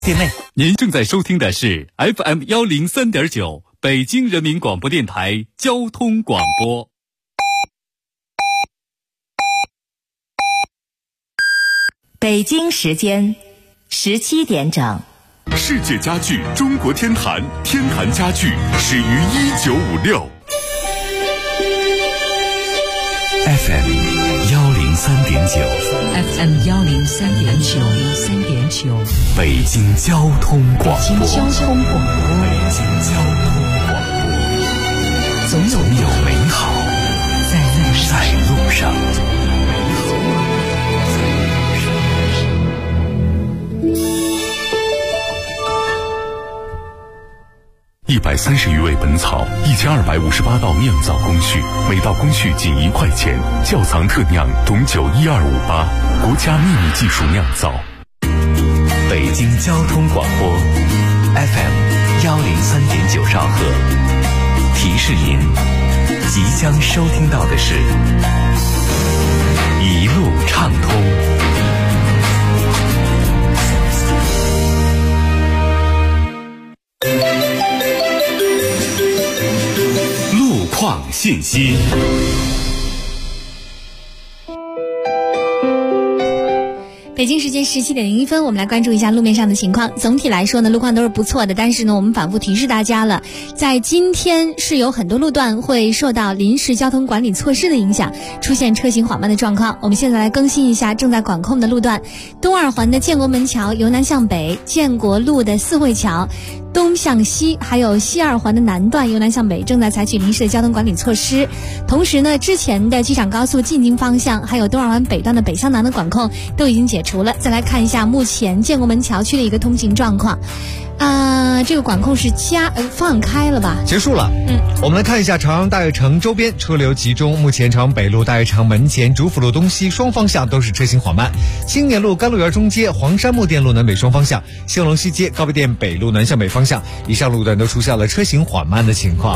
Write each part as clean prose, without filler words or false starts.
店内。您正在收听的是 FM103.9 北京人民广播电台交通广播。 北京时间17点整。 世界家具中国天坛，天坛家具始于1956。 FM 103.9 北京交通广播。总有美好在路上。130余味本草，1258道酿造工序，每道工序仅1块钱。窖藏特酿董酒12588，国家秘密技术酿造。 北京交通广播 FM 103.9兆赫，提示您即将收听到的是一路畅通。 路况信息。 北京时间17点01分，我们来关注一下路面上的情况。总体来说呢，路况都是不错的，但是呢，我们反复提示大家了，在今天是有很多路段会受到临时交通管理措施的影响，出现车行缓慢的状况。我们现在来更新一下正在管控的路段：东二环的建国门桥由南向北，建国路的四惠桥东向西，还有西二环的南段由南向北正在采取临时的交通管理措施。同时呢，之前的机场高速进京方向还有东二环北段的北向南的管控都已经解除了。再来看一下目前建国门桥区的一个通行状况。这个管控是放开了吧？ 结束了。我们来看一下朝阳大悦城周边车流集中，目前朝阳北路大悦城门前、主府路东西双方向都是车行缓慢。青年路甘露园中街、黄山木店路南北双方向、兴隆西街、高碑店北路南向北方向，以上路段都出现了车行缓慢的情况。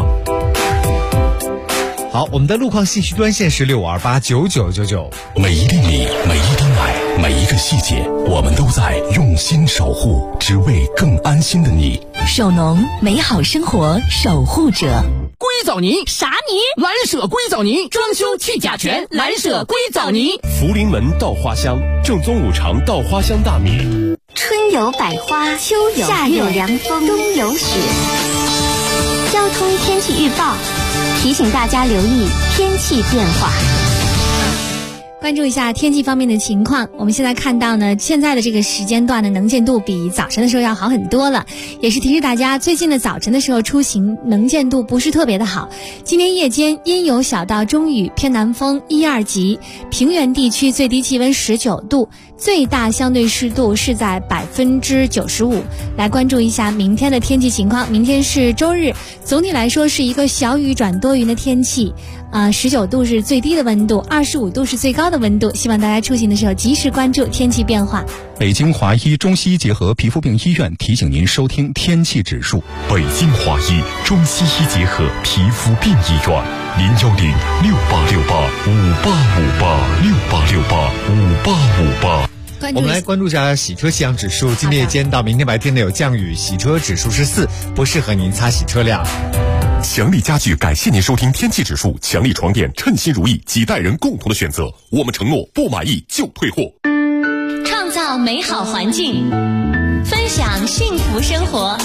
好，我们的路况信息端线是65289999。 每一厘米，每一滴奶，每一个细节，我们都在用心守护，只为更安心的你。 首农，美好生活守护者。 硅藻泥啥泥？ 蓝舍硅藻泥，装修去甲醛，蓝舍硅藻泥。 福临门稻花香，正宗五常稻花香大米。 春有百花，秋有夏有凉风，冬有雪。交通天气预报提醒大家留意天气变化。 关注一下天气方面的情况。我们现在看到呢，现在的这个时间段的能见度比早晨的时候要好很多了，也是提示大家最近的早晨的时候出行能见度不是特别的好。今天夜间阴有小到中雨，偏南风1、2级，平原地区最低气温19度，最大相对湿度是在95%。来关注一下明天的天气情况。明天是周日，总体来说是一个小雨转多云的天气。19度是最低的温度，25度是最高的温度。希望大家出行的时候及时关注天气变化。 北京华医中西医结合皮肤病医院提醒您收听天气指数。 北京华医中西医结合皮肤病医院，0106868585858，668685858。 我们来关注一下洗车气象指数。今天夜间到明天白天呢有降雨，洗车指数是4，不适合您擦洗车辆。 强力家具感谢您收听天气指数。强力床垫，称心如意，几代人共同的选择。我们承诺不满意就退货。 创造美好环境，分享幸福生活。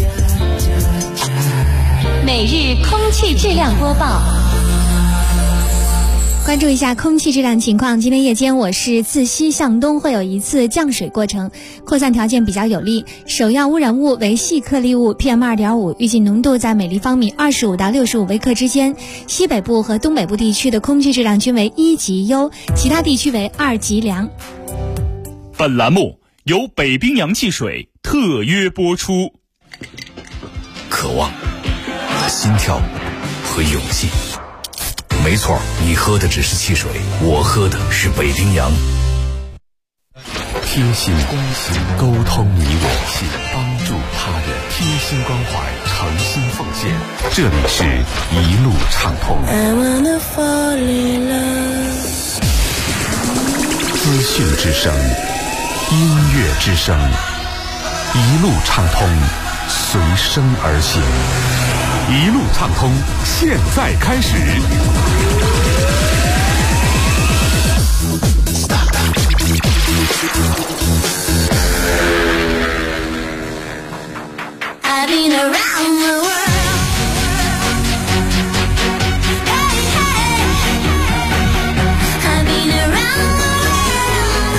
每日空气质量播报。 关注一下空气质量情况。今天夜间我市自西向东会有一次降水过程，扩散条件比较有利，首要污染物为细颗粒物 PM2.5， 预计浓度在每立方米25到65微克之间。西北部和东北部地区的空气质量均为1级优，其他地区为2级良。 本栏目由北冰洋汽水特约播出。 渴望、心跳和勇气。没错，你喝的只是汽水，我喝的是北冰洋。 贴心关心，沟通你我，帮助他人，贴心关怀，诚心奉献。这里是一路畅通。资讯之声，音乐之声一路畅通，随声而行。一路畅通，现在开始。 I've been around the world. Hey, hey. I've been around the world.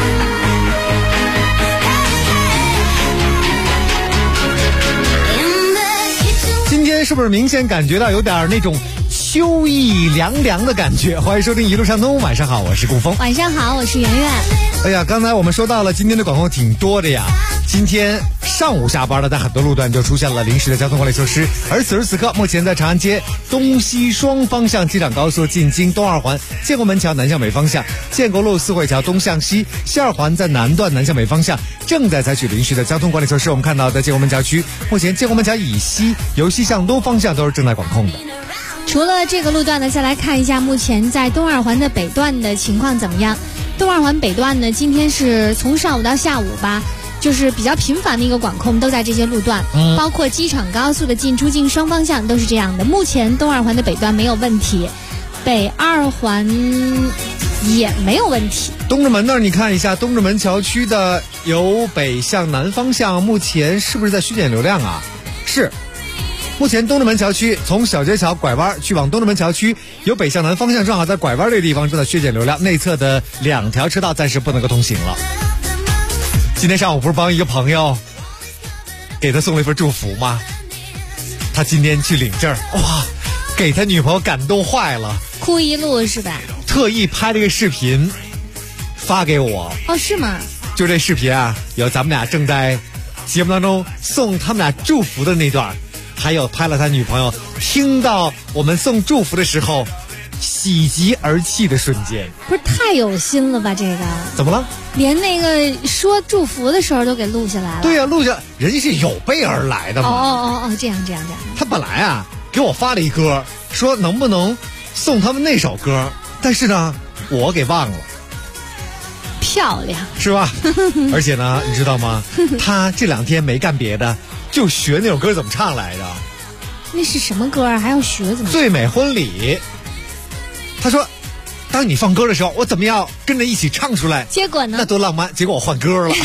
Hey, hey. In the kitchen. 今天是不是明显感觉到有点那种秋意凉凉的感觉？欢迎收听一路畅通，晚上好，我是顾峰。 晚上好，我是圆圆。 哎呀，刚才我们说到了今天的管控挺多的呀。今天上午下班了，在很多路段就出现了临时的交通管理措施。而此时此刻，目前在长安街东西双方向机场高速进京东二环建国门桥南向北方向，建国路四惠桥东向西，西二环在南段南向北方向正在采取临时的交通管理措施。我们看到在建国门桥区，目前建国门桥以西由西向东方向都是正在管控的。 除了这个路段呢，再来看一下目前在东二环的北段的情况怎么样。东二环北段呢，今天是从上午到下午吧，就是比较频繁的一个管控，都在这些路段，包括机场高速的进出境双方向都是这样的。目前东二环的北段没有问题，北二环也没有问题。 东直门那儿你看一下，东直门桥区的由北向南方向，目前是不是在削减流量啊？是。目前东直门桥区从小街桥拐弯去往东直门桥区，由北向南方向正好在拐弯这个地方正在削减流量，内侧的2条车道暂时不能够通行了。今天上午不是帮一个朋友给他送了一份祝福吗？他今天去领证，哇，给他女朋友感动坏了， 哭一路是吧？ 特意拍了一个视频发给我。 哦，是吗？ 就这视频啊，有咱们俩正在节目当中送他们俩祝福的那段，还有拍了他女朋友听到我们送祝福的时候喜极而泣的瞬间。 不是太有心了吧这个？ 怎么了？ 连那个说祝福的时候都给录下来了。 对呀，录下，人家是有备而来的嘛。 哦，这样。 他本来啊给我发了一歌，说能不能送他们那首歌，但是呢我给忘了。 漂亮是吧？而且呢你知道吗，他这2天没干别的，就学那首歌怎么唱来着。 那是什么歌啊？还要学怎么？ 最美婚礼。他说当你放歌的时候，我怎么样跟着一起唱出来， 结果呢那多浪漫，结果我换歌了。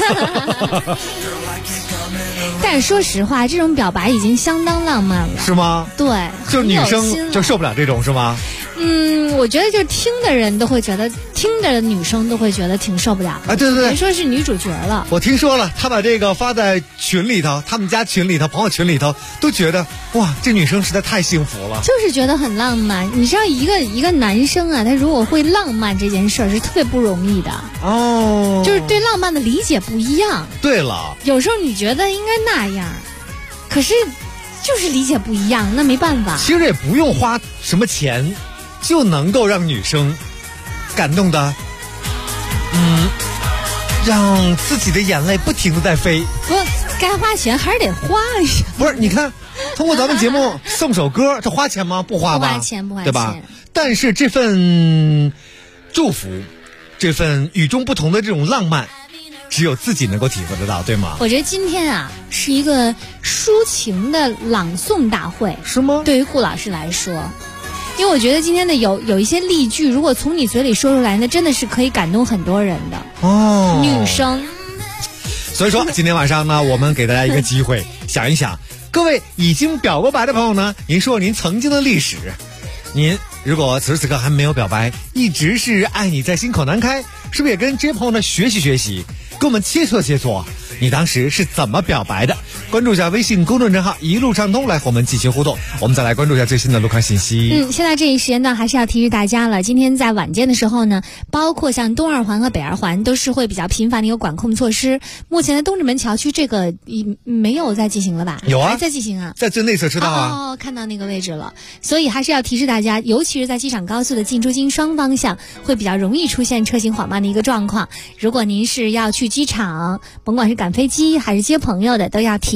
但是说实话，这种表白已经相当浪漫了。 是吗？ 对， 就是女生就受不了这种是吗？ 我觉得就听的人都会觉得，听的女生都会觉得挺受不了啊。对， 别说是女主角了。 我听说了，他把这个发在群里头，他们家群里头、朋友群里头，都觉得哇，这女生实在太幸福了， 就是觉得很浪漫。你知道一个男生啊，他如果会浪漫这件事儿是特别不容易的哦， 就是对浪漫的理解不一样。 对了， 有时候你觉得应该那样，可是就是理解不一样，那没办法。 其实也不用花什么钱，就能够让女生感动的，让自己的眼泪不停的在飞。 不，该花钱还是得花一下。 不是，你看，通过咱们节目送首歌，这花钱吗？不花吧， 不花钱， 对吧？但是这份祝福，这份与众不同的这种浪漫，只有自己能够体会得到，对吗？ 我觉得今天啊是一个抒情的朗诵大会， 是吗？ 对于顾老师来说，因为我觉得今天的有一些例句，如果从你嘴里说出来，那真的是可以感动很多人的哦。 女生， 所以说今天晚上呢，我们给大家一个机会，想一想，各位已经表过白的朋友呢，您说您曾经的历史，您如果此时此刻还没有表白，一直是爱你在心口难开，是不是也跟这些朋友呢学习学习，跟我们切磋切磋，你当时是怎么表白的？关注一下微信公众账号一路畅通，来和我们进行互动。我们再来关注一下最新的路况信息。 现在这一时间段还是要提示大家了，今天在晚间的时候呢，包括像东二环和北二环都是会比较频繁的一个管控措施。目前的东直门桥区这个没有在进行了吧？ 有啊， 还在进行啊， 在最内侧车道啊。 哦，看到那个位置了。所以还是要提示大家，尤其是在机场高速的进出京双方向，会比较容易出现车行缓慢的一个状况。如果您是要去机场，甭管是赶飞机还是接朋友的，都要提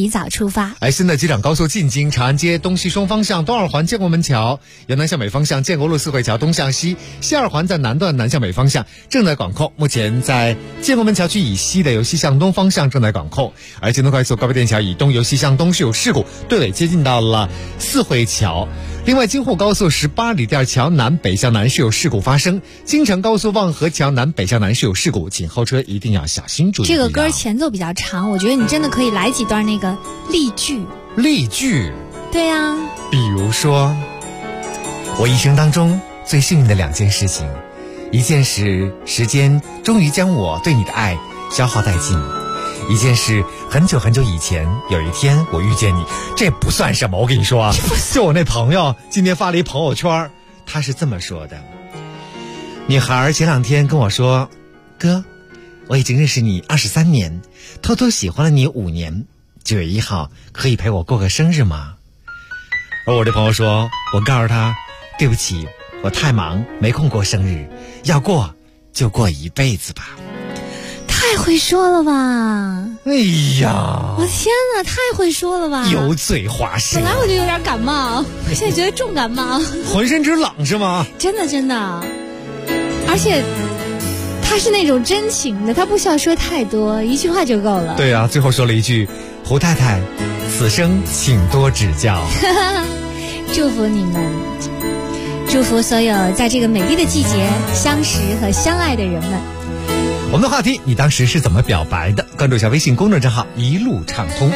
提早出发。 现在机场高速进京长安街东西双方向东二环建国门桥，由南向北方向建国路四惠桥东向西，西二环在南段南向北方向正在管控。目前在建国门桥区以西的由西向东方向正在管控，而京东快速高碑店桥以东由西向东是有事故，队尾接近到了四惠桥。另外，京沪高速18里店桥南北向南是有事故发生，京承高速望河桥南北向南是有事故，请后车一定要小心注意。 这个歌前奏比较长，我觉得你真的可以来几段那个例句。 例句？ 对啊， 比如说，我一生当中最幸运的2件事情，一件是时间终于将我对你的爱消耗殆尽，一件事很久很久以前有一天我遇见你。这不算什么，我跟你说啊，就我那朋友今天发了一朋友圈，他是这么说的：女孩前2天跟我说，哥，我已经认识你23年，偷偷喜欢了你5年，9月1号可以陪我过个生日吗？而我这朋友说，我告诉他，对不起，我太忙没空过生日，要过就过一辈子吧。 太会说了吧！ 哎呀， 我天哪，太会说了吧！ 油嘴滑舌。 本来我就有点感冒，我现在觉得重感冒， 浑身直冷是吗？ 真的真的，而且他是那种真情的，他不需要说太多，一句话就够了。 对啊，最后说了一句，胡太太，此生请多指教。 祝福你们，祝福所有在这个美丽的季节相识和相爱的人们。 我们的话题，你当时是怎么表白的？关注一下微信公众账号一路畅通。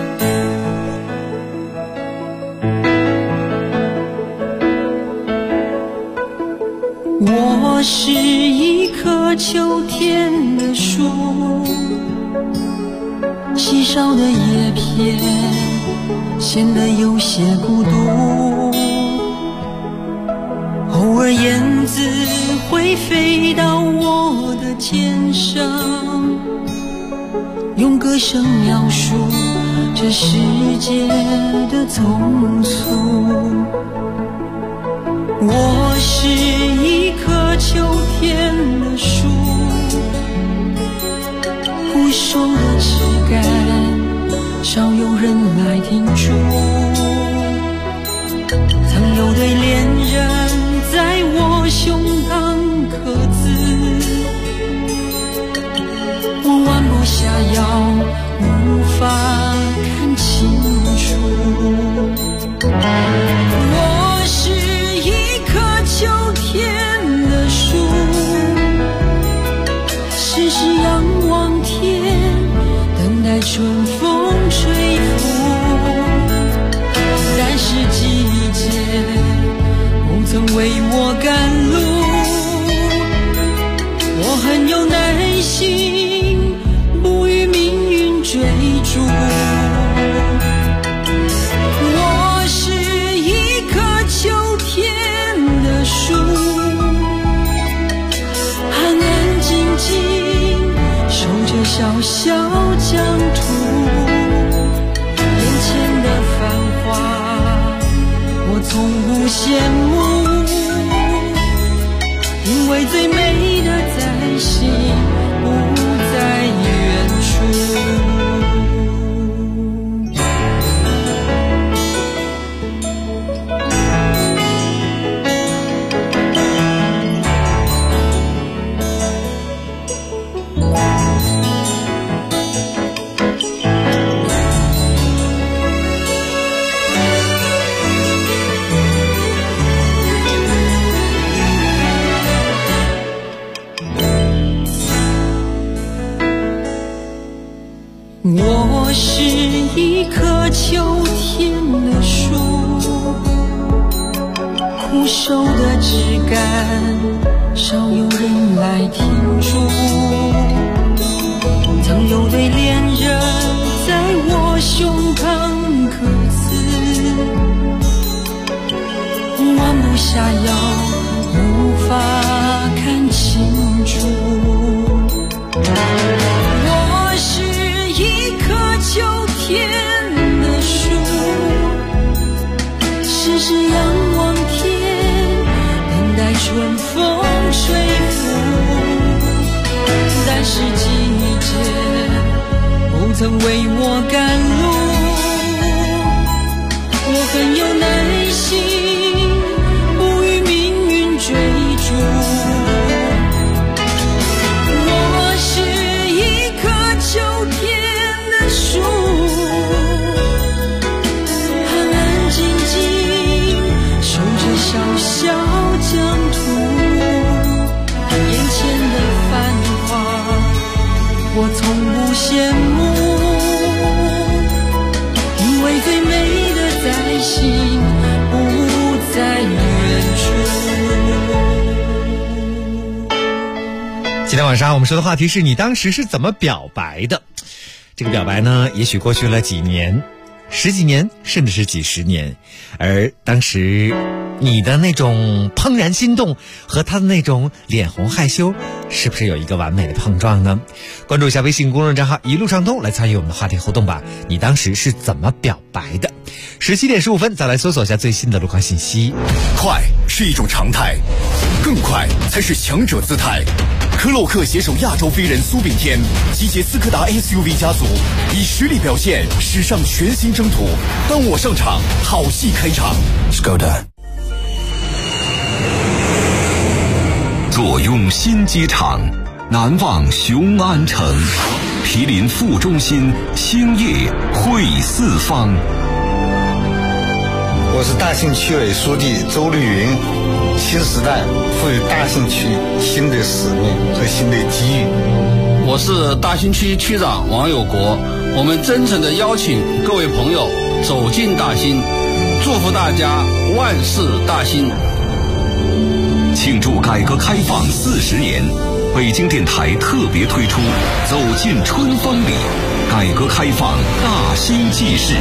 我是一棵秋天的树，稀少的叶片显得有些孤独，偶尔燕子会飞到我的肩上，用歌声描述这世界的匆促。我是一棵秋天的树，枯瘦的枝干少有人来停驻，曾有对恋人在我胸膛刻字，我弯不下腰，无法看清楚。我是一棵秋天的树，时时仰望天，等待春风吹拂，但是季节不曾为我赶路，我很有耐心，不与命运追逐。我是一棵秋天的树，安安静静守着小小疆土，眼前的繁华我从不羡慕，因为最美的在心，不在远处。我是一棵秋天的树，枯瘦的枝干少有人来停驻，曾有对恋人在我胸膛刻字，弯不下腰，无法看清楚。我是一棵秋天的树，时时仰望天，等待春风吹拂， 晚上我们说的话题是你当时是怎么表白的？这个表白呢，也许过去了几年、十几年，甚至是几十年，而当时你的那种怦然心动和他的那种脸红害羞，是不是有一个完美的碰撞呢？关注一下微信公众账号一路畅通，来参与我们的话题互动吧。你当时是怎么表白的？17点15分，再来搜索一下最新的路况信息。 快是一种常态，更快才是强者姿态。科洛克携手亚洲飞人苏炳添，集结斯柯达 SUV 家族，以实力表现驶上全新征途。当我上场，好戏开场。Skoda。 坐拥新机场，难忘雄安城。毗邻副中心，兴业汇四方。 我是大兴区委书记周绿云。新时代赋予大兴区新的使命和新的机遇。 我是大兴区区长王有国，我们真诚地邀请各位朋友走进大兴，祝福大家万事大兴。 庆祝改革开放40年，北京电台特别推出《走进春风里》，改革开放大兴纪事。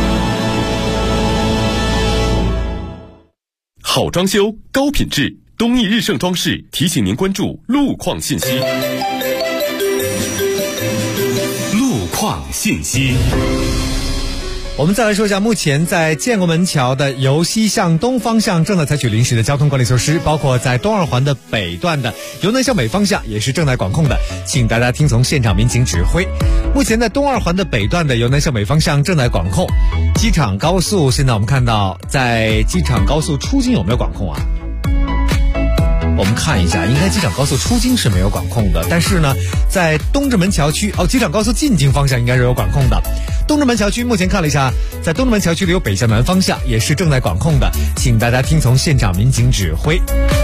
好装修，高品质，东义日盛装饰提醒您关注路况信息。 路况信息。 我们再来说一下，目前在建国门桥的由西向东方向正在采取临时的交通管理措施，包括在东二环的北段的由南向北方向也是正在管控的，请大家听从现场民警指挥。目前在东二环的北段的由南向北方向正在管控。机场高速现在我们看到在机场高速出京有没有管控啊？我们看一下，应该机场高速出京是没有管控的，但是呢在东直门桥区机场高速进京方向应该是有管控的。东直门桥区目前看了一下，在东直门桥区的有北向南方向也是正在管控的，请大家听从现场民警指挥。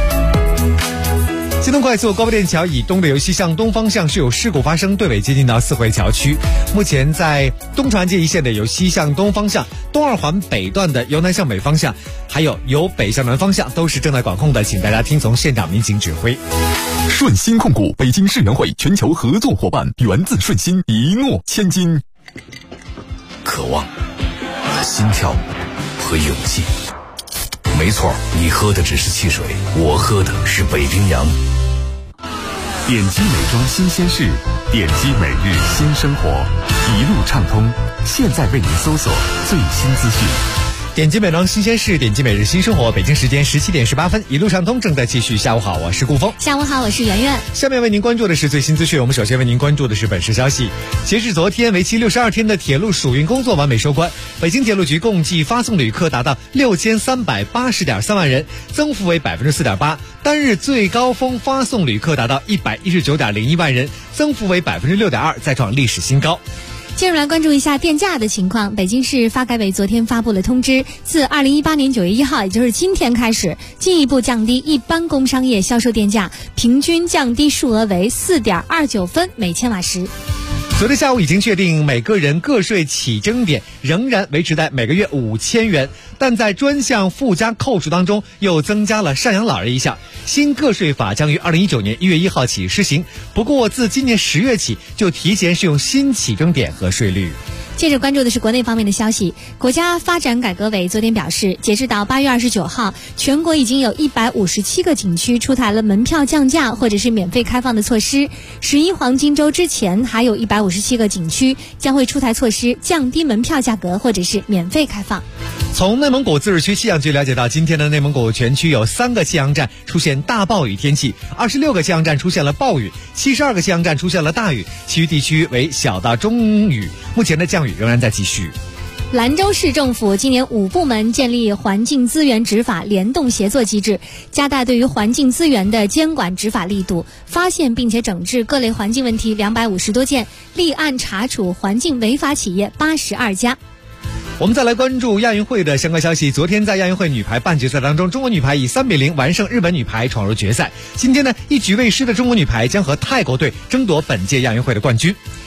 京东快速高碑店桥以东的由西向东方向是有事故发生，对尾接近到四惠桥区。目前在东长安街一线的由西向东方向，东二环北段的由南向北方向，还有由北向南方向都是正在管控的，请大家听从现场民警指挥。 顺心控股北京世园会全球合作伙伴，源自顺心，一诺千金。 渴望和心跳和勇气，没错，你喝的只是汽水，我喝的是北冰洋。 点击美妆新鲜事，点击每日新生活，一路畅通，现在为您搜索最新资讯。 点击美妆新鲜事，点击每日新生活。北京时间17点18分，一路畅通正在继续。下午好，我是顾峰。 下午好，我是圆圆。 下面为您关注的是最新资讯。我们首先为您关注的是本市消息。截至昨天，为期62天的铁路暑运工作完美收官，北京铁路局共计发送旅客达到6380.3万人，增幅为4.8%。单日最高峰发送旅客达到119.01万人，增幅为6.2%，再创历史新高。 接着来关注一下电价的情况。北京市发改委昨天发布了通知，自2018年9月1号，也就是今天开始，进一步降低一般工商业销售电价，平均降低数额为4.29分每千瓦时。 昨天下午已经确定，每个人个税起征点仍然维持在每个月5000元，但在专项附加扣除当中又增加了赡养老人一项。新个税法将于2019年1月1号起施行，不过自今年10月起就提前适用新起征点和税率。 接着关注的是国内方面的消息。国家发展改革委昨天表示，截止到8月29号，全国已经有157个景区出台了门票降价或者是免费开放的措施。11黄金周之前，还有157个景区将会出台措施降低门票价格或者是免费开放。 从内蒙古自治区气象局了解到，今天的内蒙古全区有3个气象站出现大暴雨天气，26个气象站出现了暴雨，72个气象站出现了大雨，其余地区为小到中雨。目前的降雨仍然在继续。 兰州市政府今年5部门建立环境资源执法联动协作机制，加大对于环境资源的监管执法力度，发现并且整治各类环境问题250多件，立案查处环境违法企业82家。 我们再来关注亚运会的相关消息。昨天在亚运会女排半决赛当中，中国女排以3-0完胜日本女排，闯入决赛。今天呢，一局未失的中国女排将和泰国队争夺本届亚运会的冠军。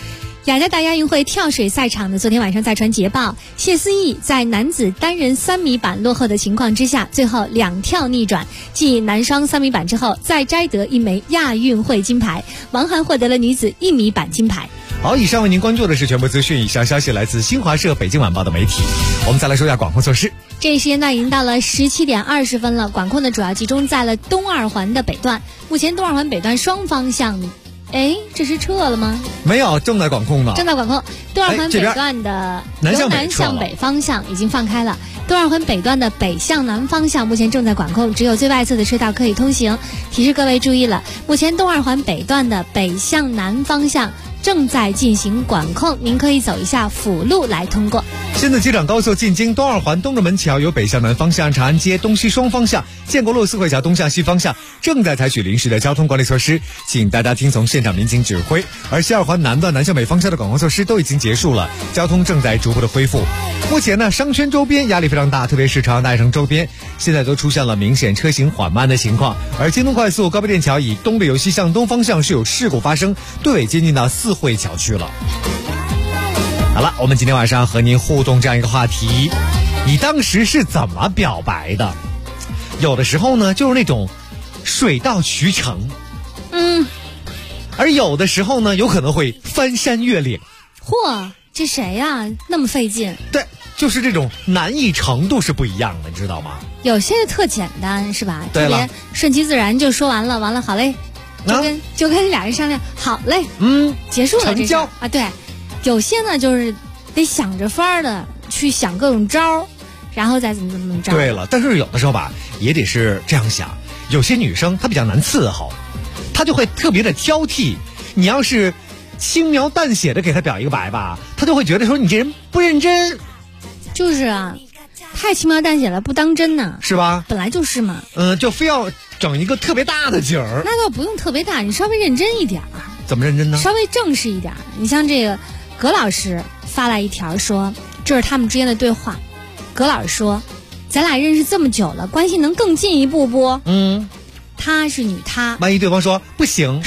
雅加达亚运会跳水赛场呢，昨天晚上在传捷报，谢思义在男子单人3米板落后的情况之下，最后2跳逆转，继男双3米板之后，再摘得1枚亚运会金牌。王涵获得了女子1米板金牌。 好，以上为您关注的是全部资讯，以上消息来自新华社、北京晚报的媒体。我们再来说一下管控措施。 这一时间段已经到了17点20分了，管控呢主要集中在了东二环的北段。目前东二环北段双方向。这是撤了吗？ 没有，正在管控呢。 正在管控。东二环北段的由南向北方向已经放开了，东二环北段的北向南方向目前正在管控，只有最外侧的车道可以通行。提示各位注意了，目前东二环北段的北向南方向正在进行管控，您可以走一下辅路来通过。 现在机场高速进京东二环东直门桥由北向南方向、长安街东西双方向、建国路四惠桥东向西方向正在采取临时的交通管理措施，请大家听从现场民警指挥。而西二环南段南向北方向的管控措施都已经结束了，交通正在逐步的恢复。目前呢，商圈周边压力非常大，特别是朝阳大悦城周边现在都出现了明显车行缓慢的情况。而京东快速高碑店桥以东北由西向东方向是有事故发生，队尾接近到四惠桥区了。好了，我们今天晚上和您互动这样一个话题，你当时是怎么表白的？有的时候呢，就是那种水到渠成，而有的时候呢，有可能会翻山越岭。 嚯，这谁呀？那么费劲？ 对，就是这种难易程度是不一样的，你知道吗？ 有些特简单，是吧？ 对了， 特别顺其自然就说完了，完了好嘞，就跟俩人商量，好嘞，结束了， 成交啊，对。有些呢，就是得想着法儿的去想各种招，然后再怎么着。 对了，但是有的时候吧，也得是这样想。有些女生她比较难伺候，她就会特别的挑剔。你要是轻描淡写的给她表一个白吧，她就会觉得说你这人不认真。 就是啊，太轻描淡写了，不当真呢， 是吧？ 本来就是嘛。 就非要整一个特别大的景儿。 那倒不用特别大，你稍微认真一点。 怎么认真呢？ 稍微正式一点。你像这个。葛老师发来一条说，这是他们之间的对话。葛老师说，咱俩认识这么久了，关系能更进一步不？他是女他， 万一对方说不行，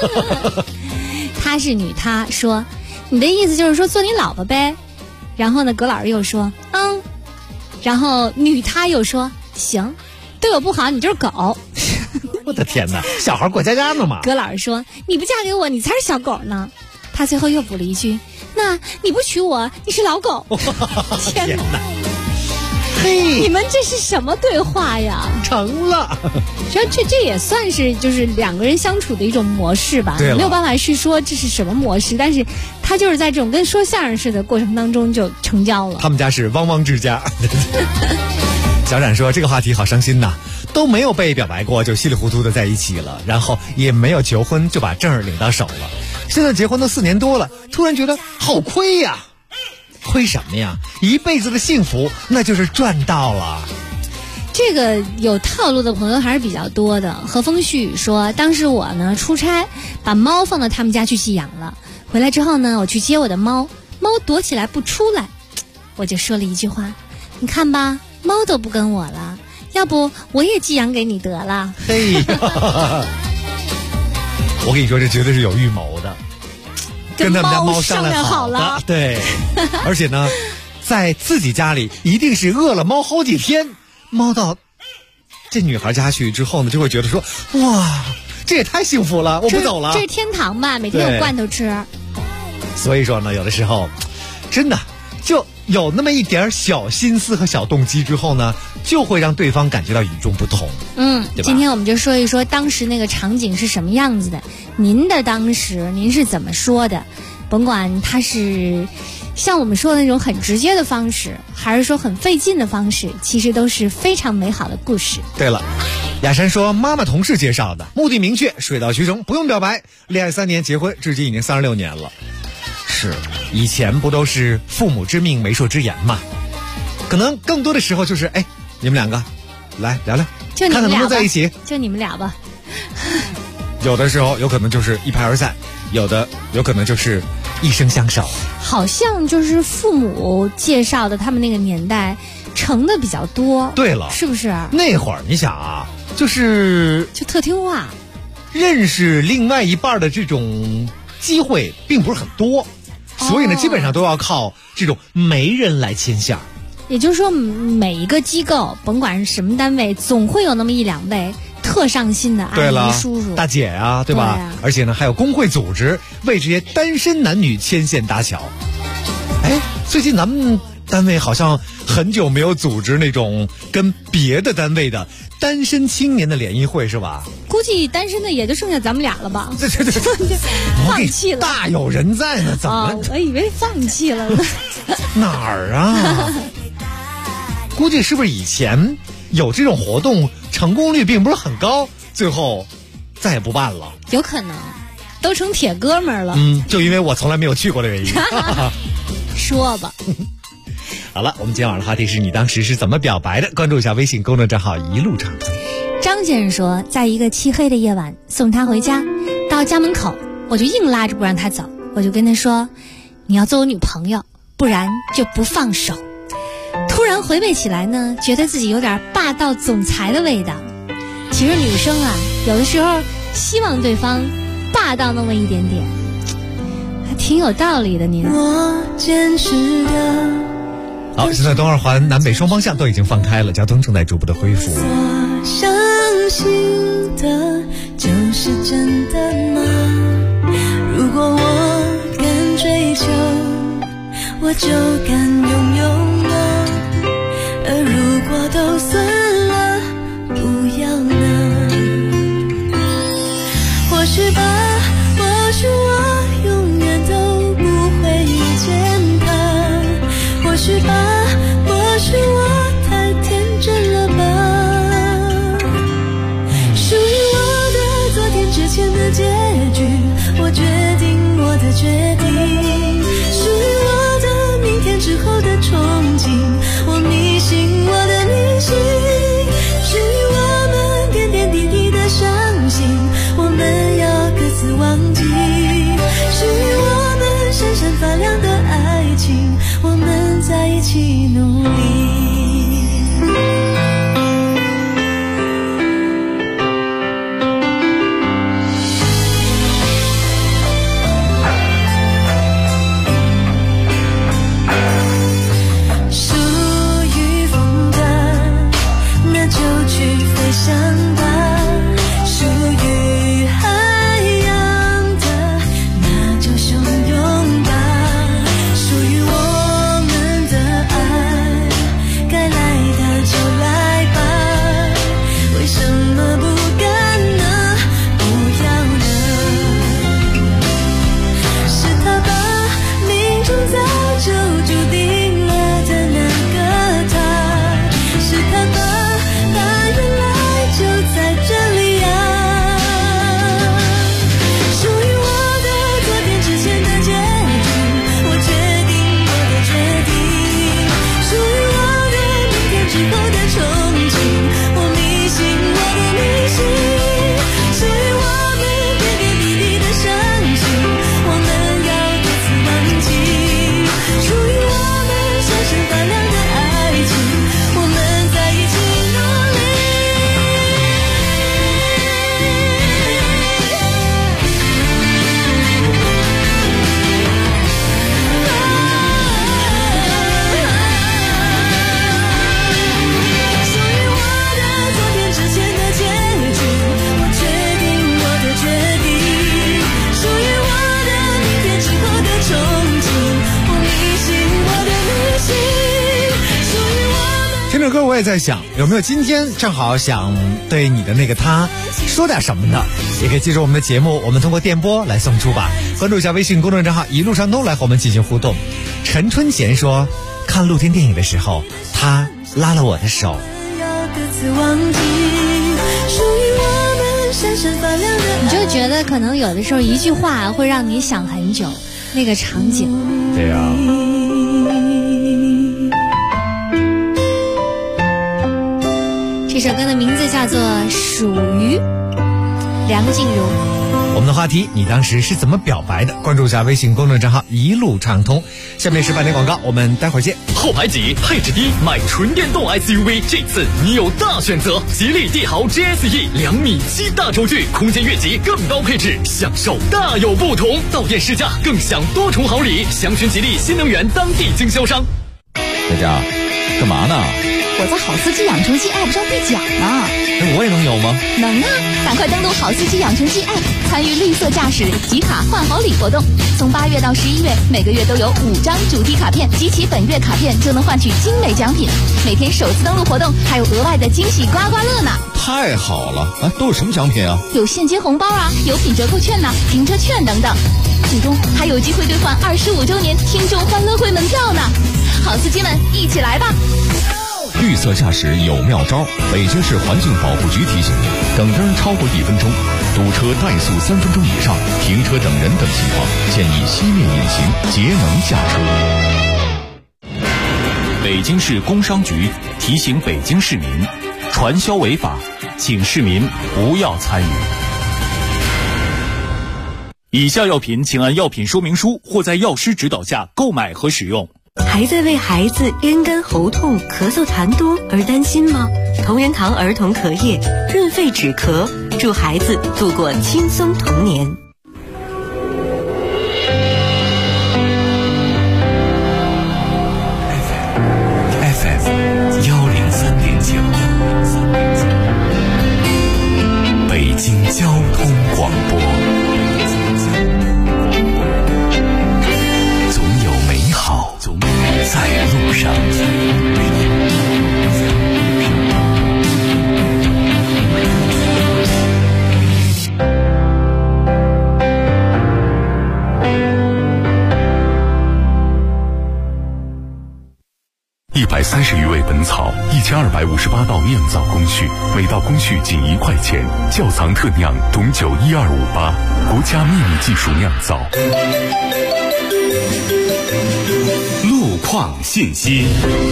他是女他说，你的意思就是说做你老婆呗？然后呢，葛老师又说，然后女他又说，行，对我不好你就是狗。 我的天哪，小孩过家家呢嘛。 葛老师说，你不嫁给我，你才是小狗呢。他最后又补了一句，那你不娶我，你是老狗。天哪！嘿，你们这是什么对话呀？ 成了。 这也算是就是两个人相处的一种模式吧。没有办法去说这是什么模式，但是他就是在这种跟说相声似的过程当中就成交了。 他们家是汪汪之家。小冉说这个话题好伤心呐，都没有被表白过就稀里糊涂的在一起了，然后也没有求婚就把证儿领到手了，现在结婚都4年多了，突然觉得好亏呀。亏什么呀？一辈子的幸福那就是赚到了。 这个有套路的朋友还是比较多的。和风细雨说，当时我呢出差，把猫放到他们家去寄养了，回来之后呢，我去接我的猫，猫躲起来不出来，我就说了一句话，你看吧，猫都不跟我了，要不我也寄养给你得了。 嘿我跟你说，这绝对是有预谋的，跟他们家猫商量好了。对，而且呢，在自己家里一定是饿了猫好几天，猫到这女孩家去之后呢，就会觉得说，哇，这也太幸福了，我不走了。 这是天堂吧？每天有罐头吃。 所以说呢，有的时候真的就有那么一点小心思和小动机之后呢，就会让对方感觉到与众不同。对吧？ 今天我们就说一说当时那个场景是什么样子的。您的当时您是怎么说的？甭管他是像我们说的那种很直接的方式，还是说很费劲的方式，其实都是非常美好的故事。 对了，雅珊说妈妈同事介绍的，目的明确，水到渠成，不用表白，恋爱3年，结婚，至今已经36年了。是，以前不都是父母之命媒妁之言嘛？可能更多的时候就是，你们两个来聊聊，看看能不能在一起， 就你们俩吧。 有的时候有可能就是一拍而散，有的有可能就是一生相守。 好像就是父母介绍的，他们那个年代成的比较多。 对了， 是不是？ 那会儿你想啊，就特听话， 认识另外一半的这种机会并不是很多。 所以呢，基本上都要靠这种媒人来牵线。 也就是说，每一个机构，甭管是什么单位，总会有那么一两位特上心的阿姨叔叔、 大姐啊，对吧？而且呢，还有工会组织为这些单身男女牵线搭桥。哎，最近咱们单位好像很久没有组织那种跟别的单位的单身青年的联谊会，是吧？ 估计单身的也就剩下咱们俩了吧？ 对， 放弃了， 大有人在呢，怎么？ 我以为放弃了呢。 哪儿啊？估计是不是以前有这种活动，成功率并不是很高，最后再也不办了？ 有可能，都成铁哥们儿了。 就因为我从来没有去过的原因。 说吧。 好了，我们今晚的话题是你当时是怎么表白的？关注一下微信公众账号一路畅通。 张先生说，在一个漆黑的夜晚送他回家，到家门口我就硬拉着不让他走，我就跟他说，你要做我女朋友，不然就不放手。突然回味起来呢，觉得自己有点霸道总裁的味道。其实女生啊，有的时候希望对方霸道那么一点点，还挺有道理的。您我坚持的好，现在东二环南北双方向都已经放开了，交通正在逐步的恢复。 我相信的就是真的吗？如果我敢追求，我就敢拥有了。而如果都算了，不要了。或许吧，或许我永远都不会遇见他。或许吧，或许我太天真了吧。属于我的昨天之前的结局，我决定我的决定。属于我的明天之后的憧憬，我迷信我的迷信。属于我们点点滴滴的伤心，我们要各自忘记。属于我们闪闪发亮的爱情，我们在一起努力。属于风的，那就去飞翔吧。属于海洋的，那就汹涌吧。属于我们的爱，该来的就来吧。为什么不敢呢？不要了。是他吧，命中早就注定了的那个他。是他吧，他原来就在这里啊。属于我的昨天之前的结局，我决定我的决定。属于我的明天之后的憧憬，我迷信我的迷信。属于我们点点滴滴的伤心，我们要各自忘记。属于我们闪闪发亮的爱情，我们在一起努力。属于我的昨天之前的结局，我决定我的决定。属于我的明天之后的憧憬，我迷信我的迷信。属于我们。 听着歌我也在想，有没有今天正好想对你的那个他说点什么呢？也可以记住我们的节目，我们通过电波来送出吧。关注一下微信公众账号一路上通来和我们进行互动。陈春贤说，看露天电影的时候，他拉了我的手。 要各自忘记。属于我们闪闪发亮的爱。 你就觉得可能有的时候一句话会让你想很久，那个场景。 对呀。 这首歌的名字叫做《属于》，梁静茹。 我们的话题，你当时是怎么表白的？关注一下微信公众账号一路畅通。下面是半点广告，我们待会儿见。 后排挤，配置低，买纯电动 SUV， 这次你有大选择。吉利帝豪 GSE 2.7米大轴距，空间越级更高配置，享受大有不同。到店试驾更享多重好礼，详询吉利新能源当地经销商。 佳佳，干嘛呢？ 我在好司机养成记 App 上兑奖呢。 我也能有吗？ 能啊！赶快登录好司机养成记 App， 参与绿色驾驶集卡换好礼活动。从8月到11月，每个月都有5张主题卡片，集齐本月卡片就能换取精美奖品。每天首次登录活动还有额外的惊喜刮刮乐呢！ 太好了！都有什么奖品啊？ 有现金红包啊，有品折扣券呢，停车券等等。最终还有机会兑换25周年听众欢乐会门票呢！好司机们，一起来吧！ 绿色驾驶有妙招，北京市环境保护局提醒您：等灯超过1分钟、堵车怠速3分钟以上、停车等人等情况，建议熄灭引擎，节能驾车。 北京市工商局提醒北京市民，传销违法，请市民不要参与。以下药品请按药品说明书或在药师指导下购买和使用。 还在为孩子咽干喉痛、咳嗽痰多而担心吗？同仁堂儿童咳液润肺止咳，助孩子度过轻松童年。 FM 103.9，北京交通广播。在路上。 130余味本草，1258道酿造工序，每道工序仅1块钱。窖藏特酿董酒12588，国家秘密技术酿造。 路况信息。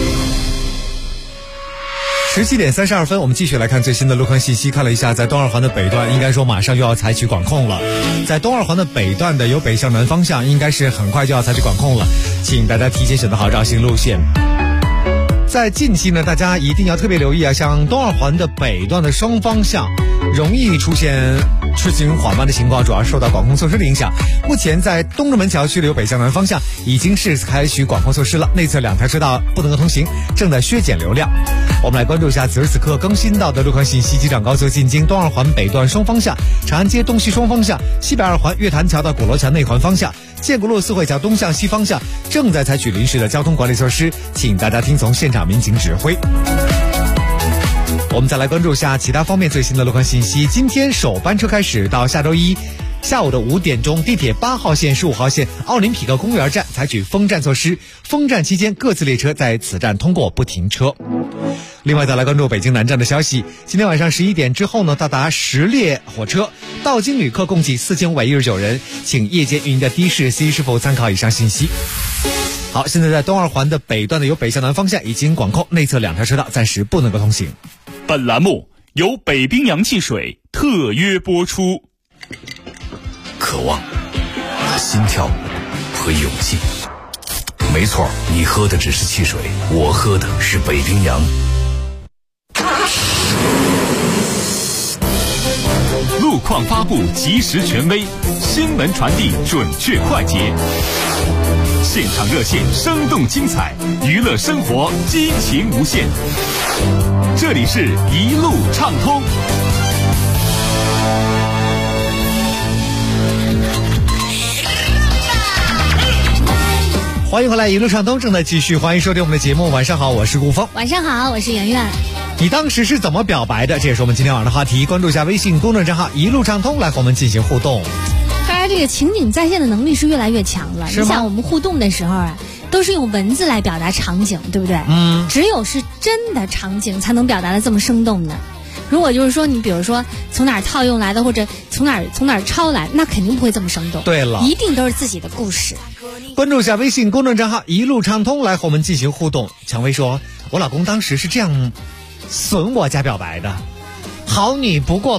17点32分，我们继续来看最新的路况信息。看了一下，在东二环的北段，应该说马上又要采取管控了。在东二环的北段的由北向南方向，应该是很快就要采取管控了，请大家提前选择好绕行路线。在近期呢，大家一定要特别留意啊，像东二环的北段的双方向，容易出现车行缓慢的情况，主要受到管控措施的影响。目前在东直门桥区流北向南方向已经是采取管控措施了，内侧2条车道不能够通行，正在削减流量。我们来关注一下此时此刻更新到的路况信息。机场高速进京东二环北段双方向，长安街东西双方向，西北2环月坛桥到鼓楼桥内环方向，建国路四惠桥东向西方向正在采取临时的交通管理措施，请大家听从现场民警指挥。我们再来关注一下其他方面最新的路况信息。今天首班车开始到下周一下午的5点钟，地铁8号线、15号线奥林匹克公园站采取封站措施，封站期间各自列车在此站通过不停车。另外再来关注北京南站的消息，今天晚上11点之后呢，到达10列火车，到京旅客共计4519人，请夜间运营的的士司机是否参考以上信息。好，现在在东二环的北段的由北向南方向已经管控，内侧2条车道暂时不能够通行。 本栏目由北冰洋汽水特约播出。 渴望、心跳和勇气。没错，你喝的只是汽水，我喝的是北冰洋。 路况发布及时权威，新闻传递准确快捷，现场热线生动精彩，娱乐生活激情无限。这里是一路畅通。 欢迎回来，一路畅通正在继续，欢迎收听我们的节目。晚上好，我是顾峰。 晚上好，我是圆圆。 你当时是怎么表白的？这也是我们今天晚上的话题。关注一下微信公众账号一路畅通，来和我们进行互动。 当然，这个情景再现的能力是越来越强了。你想，我们互动的时候啊，都是用文字来表达场景，对不对？只有是真的场景才能表达的这么生动的。如果就是说你比如说从哪儿套用来的，或者从哪儿抄来，那肯定不会这么生动。 对了， 一定都是自己的故事。 关注一下微信公众账号一路畅通，来和我们进行互动。蔷薇说，我老公当时是这样损我家表白的：好女不过百，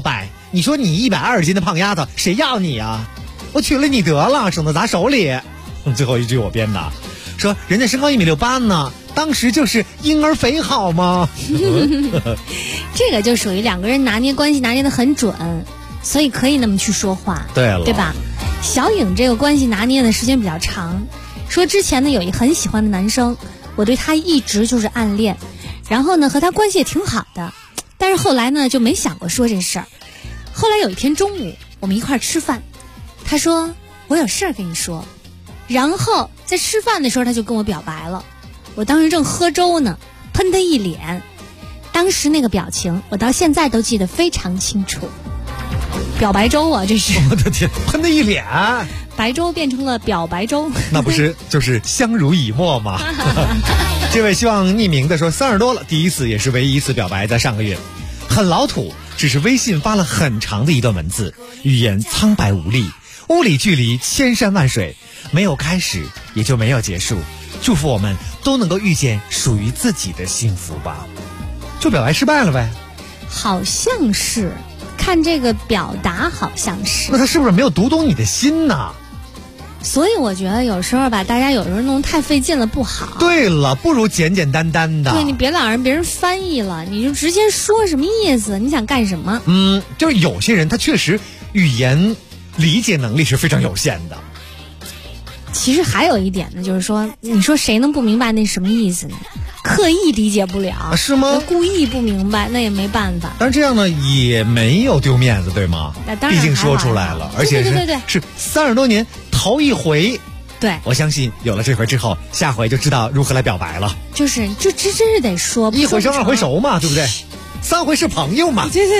你说你120斤的胖丫头，谁要你啊？我娶了你得了，省得砸手里。最后一句我编的，说人家身高1.68米呢，当时就是婴儿肥好吗？ 这个就属于两个人拿捏关系拿捏得很准，所以可以那么去说话。 对了， 对吧？小颖这个关系拿捏的时间比较长，说之前呢有一很喜欢的男生，我对他一直就是暗恋，然后呢和他关系也挺好的，但是后来呢就没想过说这事儿。后来有一天中午我们一块儿吃饭，他说我有事儿跟你说，然后在吃饭的时候他就跟我表白了。我当时正喝粥呢，喷他一脸，当时那个表情我到现在都记得非常清楚。表白粥啊，这是！ 我的天，喷他一脸， 白粥变成了表白粥， 那不是就是相濡以沫吗？这位希望匿名的说，30多了，第一次也是唯一一次表白，在上个月，很老土，只是微信发了很长的一段文字，语言苍白无力，物理距离千山万水，没有开始也就没有结束。祝福我们都能够遇见属于自己的幸福吧。就表白失败了呗？ 好像是，看这个表达好像是。 那他是不是没有读懂你的心呢？ 所以我觉得有时候吧，大家有时候弄太费劲了不好。 对了，不如简简单单的。 对，你别老让别人翻译了，你就直接说什么意思，你想干什么？ 就是有些人他确实语言理解能力是非常有限的。 其实还有一点呢，就是说，你说谁能不明白那什么意思呢？刻意理解不了， 是吗？ 故意不明白，那也没办法。 但是这样呢，也没有丢面子，对吗？ 当然， 毕竟说出来了，而且是30多年头一回。 对， 我相信有了这回之后，下回就知道如何来表白了。 就真是得说， 一回生二回熟嘛，对不对？3回是朋友嘛。 对。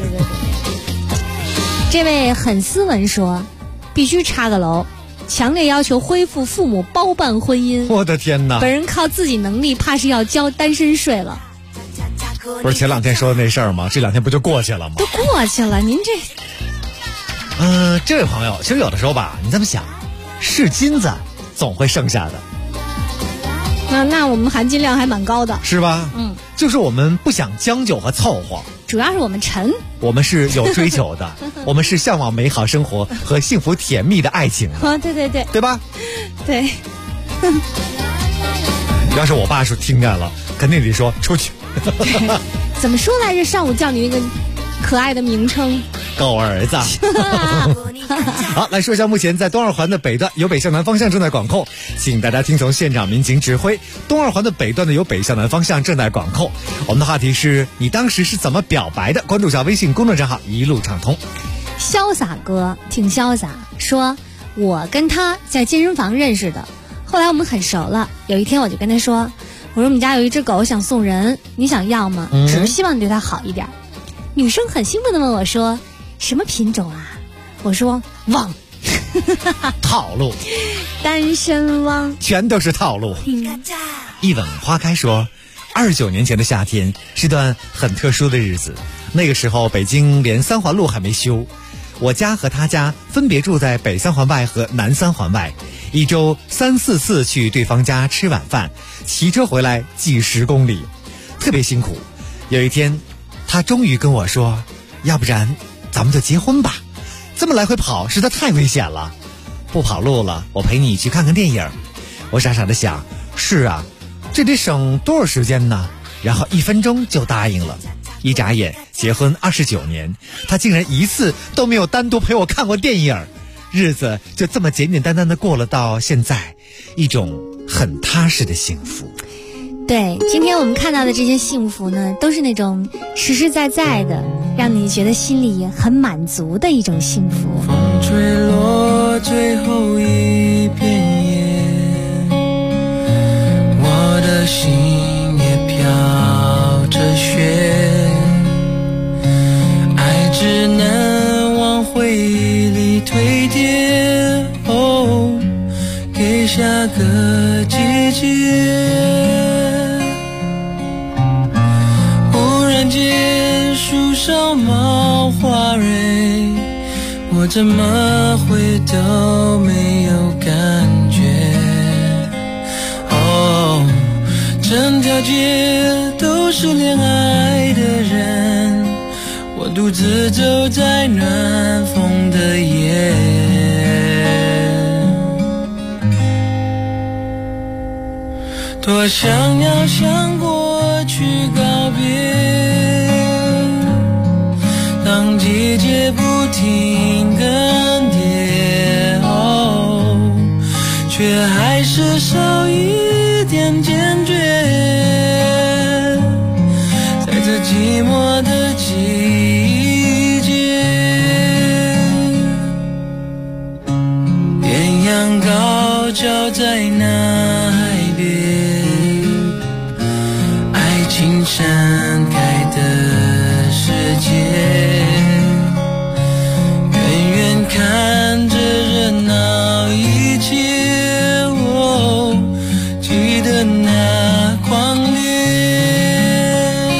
这位很斯文说，必须插个楼。强烈要求恢复父母包办婚姻。 我的天哪！ 本人靠自己能力，怕是要交单身税了。 不是前2天说的那事儿吗？这2天不就过去了吗？ 都过去了，您这…… 这位朋友，其实有的时候吧，你这么想，是金子总会剩下的。 那我们含金量还蛮高的， 是吧？就是我们不想将就和凑合， 主要是我们沉， 我们是有追求的，我们是向往美好生活和幸福甜蜜的爱情的。对吧？ 对。 要是我爸说听见了，肯定得说出去。 怎么说来着？上午叫你那个可爱的名称， 狗儿子。好，来说一下目前在东二环的北段由北向南方向正在管控，请大家听从现场民警指挥。东二环的北段的由北向南方向正在管控。我们的话题是你当时是怎么表白的？关注一下微信公众账号一路畅通。 潇洒哥挺潇洒，说我跟他在健身房认识的，后来我们很熟了。有一天我就跟他说，我说我们家有一只狗想送人，你想要吗？只是希望你对它好一点。女生很兴奋地问我说，什么品种啊？我说汪。 套路， 单身汪， 全都是套路。一吻花开说，29年前的夏天是段很特殊的日子。那个时候北京连3环路还没修，我家和他家分别住在北3环外和南3环外，一周3、4次去对方家吃晚饭，骑车回来几10公里，特别辛苦。有一天他终于跟我说，要不然咱们就结婚吧，这么来回跑实在太危险了，不跑路了，我陪你去看看电影。我傻傻的想，是啊，这得省多少时间呢？然后1分钟就答应了。一眨眼结婚29年，他竟然一次都没有单独陪我看过电影，日子就这么简简单单的过了到现在，一种很踏实的幸福。 对，今天我们看到的这些幸福呢，都是那种实实在在的，让你觉得心里很满足的一种幸福。 风吹落最后一片叶，我的心也飘着雪，爱只能往回忆里推跌，给下个季节。树上冒花蕊，我怎么会都没有感觉。整条街都是恋爱的人，我独自走在暖风的夜，多想要向过去告别，当季节不停更迭，却还是少一点坚决，在这寂寞的季节，艳阳高照在那海边，爱情盛开的世界，远远看着热闹一切，记得那狂烈，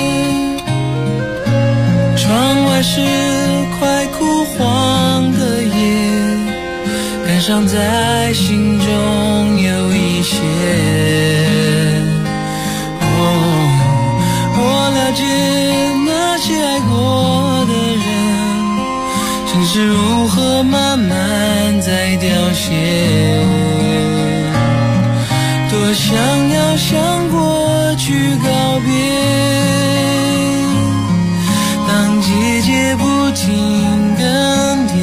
窗外是快枯黄的叶，感伤在心中有一些，我了解那些爱过的人，心是如何慢慢在凋谢，多想要向过去告别，当季节不停更迭，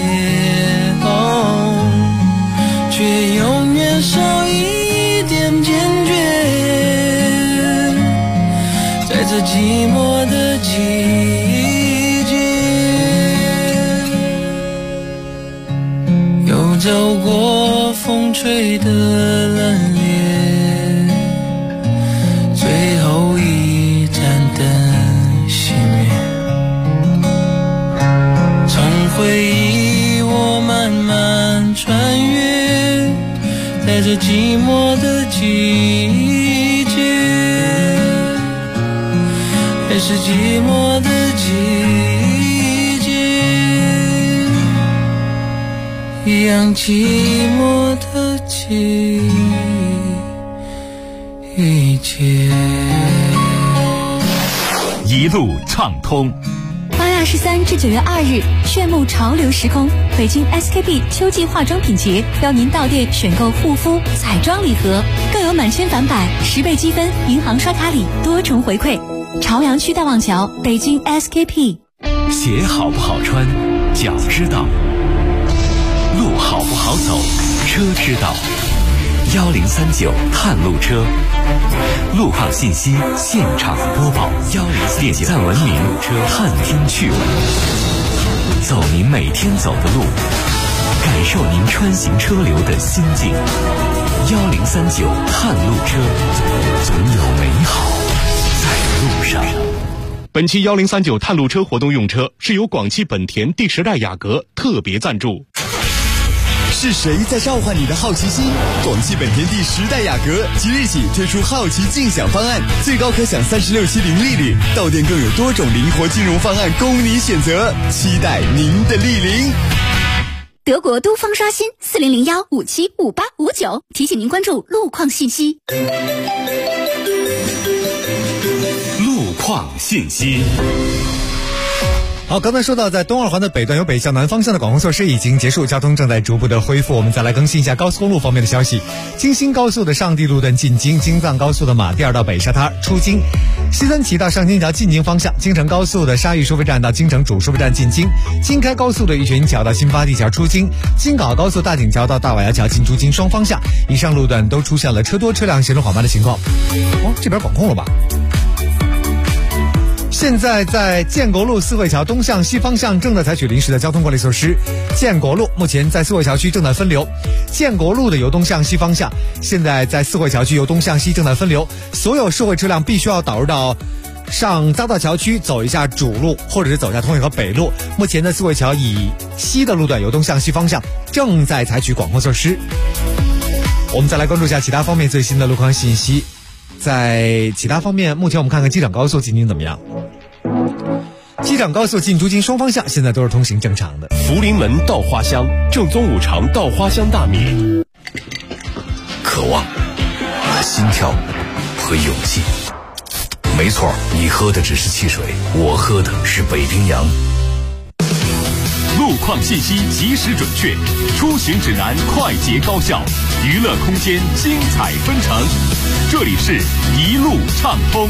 却永远少一点坚决，在这寂寞的季节，又走过风吹的冷冽，最后一盏灯熄灭，从回忆我慢慢穿越，在这寂寞的季节，还是寂寞的季节，一样寂寞的季节。 一路畅通。 8月23至9月2日，炫目潮流时空，北京 SKP 秋季化妆品节，邀您到店选购护肤、彩妆礼盒，更有满千返百、10倍积分、银行刷卡礼多重回馈。朝阳区大望桥，北京 SKP。 鞋好不好穿，脚知道；路好不好走，车知道。1039探路车，路况信息现场播报。1039点赞文明车，探听趣闻，走您每天走的路，感受您穿行车流的心境。1039探路车，总有美好在路上。 本期1039探路车活动用车是由广汽本田第10代雅阁特别赞助。 是谁在召唤你的好奇心？广汽本田第10代雅阁即日起推出好奇竞享方案，最高可享36期零利率，到店更有多种灵活金融方案供你选择，期待您的莅临。 德国都方刷新4001575859，提醒您关注路况信息。 路况信息。 好，刚才说到在东二环的北段有北向南方向的管控措施已经结束，交通正在逐步的恢复。我们再来更新一下高速公路方面的消息。京新高速的上地路段进京，京藏高速的马甸儿到北沙滩出京，西三旗到上京桥进京方向，京承高速的沙峪收费站到京承主收费站进京，京开高速的玉泉桥到新发地桥出京，京港澳高速大井桥到大瓦窑桥进出京双方向，以上路段都出现了车多车辆行驶缓慢的情况。这边管控了吧？现在在建国路四惠桥东向西方向正在采取临时的交通管理措施。建国路目前在四惠桥区正在分流，建国路的由东向西方向现在在四惠桥区由东向西正在分流，所有社会车辆必须要导入到上匝道桥区走一下主路，或者是走下通惠河北路。目前在四惠桥以西的路段由东向西方向正在采取管控措施。我们再来关注一下其他方面最新的路况信息。在其他方面，目前我们看看机场高速进京怎么样。机场高速进出京双方向现在都是通行正常的。 福临门稻花香，正宗五常稻花香大米。 渴望、心跳和勇气。没错，你喝的只是汽水，我喝的是北冰洋。 况信息及时准确，出行指南快捷高效，娱乐空间精彩纷呈。这里是一路畅通。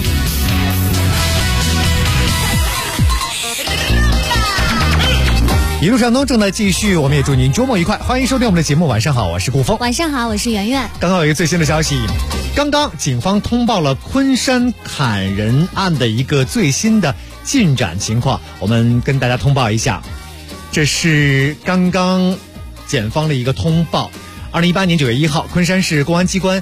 一路畅通正在继续，我们也祝您周末愉快，欢迎收听我们的节目。晚上好，我是顾峰。 晚上好，我是圆圆。 刚刚有一个最新的消息，刚刚警方通报了昆山砍人案的一个最新的进展情况，我们跟大家通报一下。这是刚刚检方的一个通报。2018年9月1号，昆山市公安机关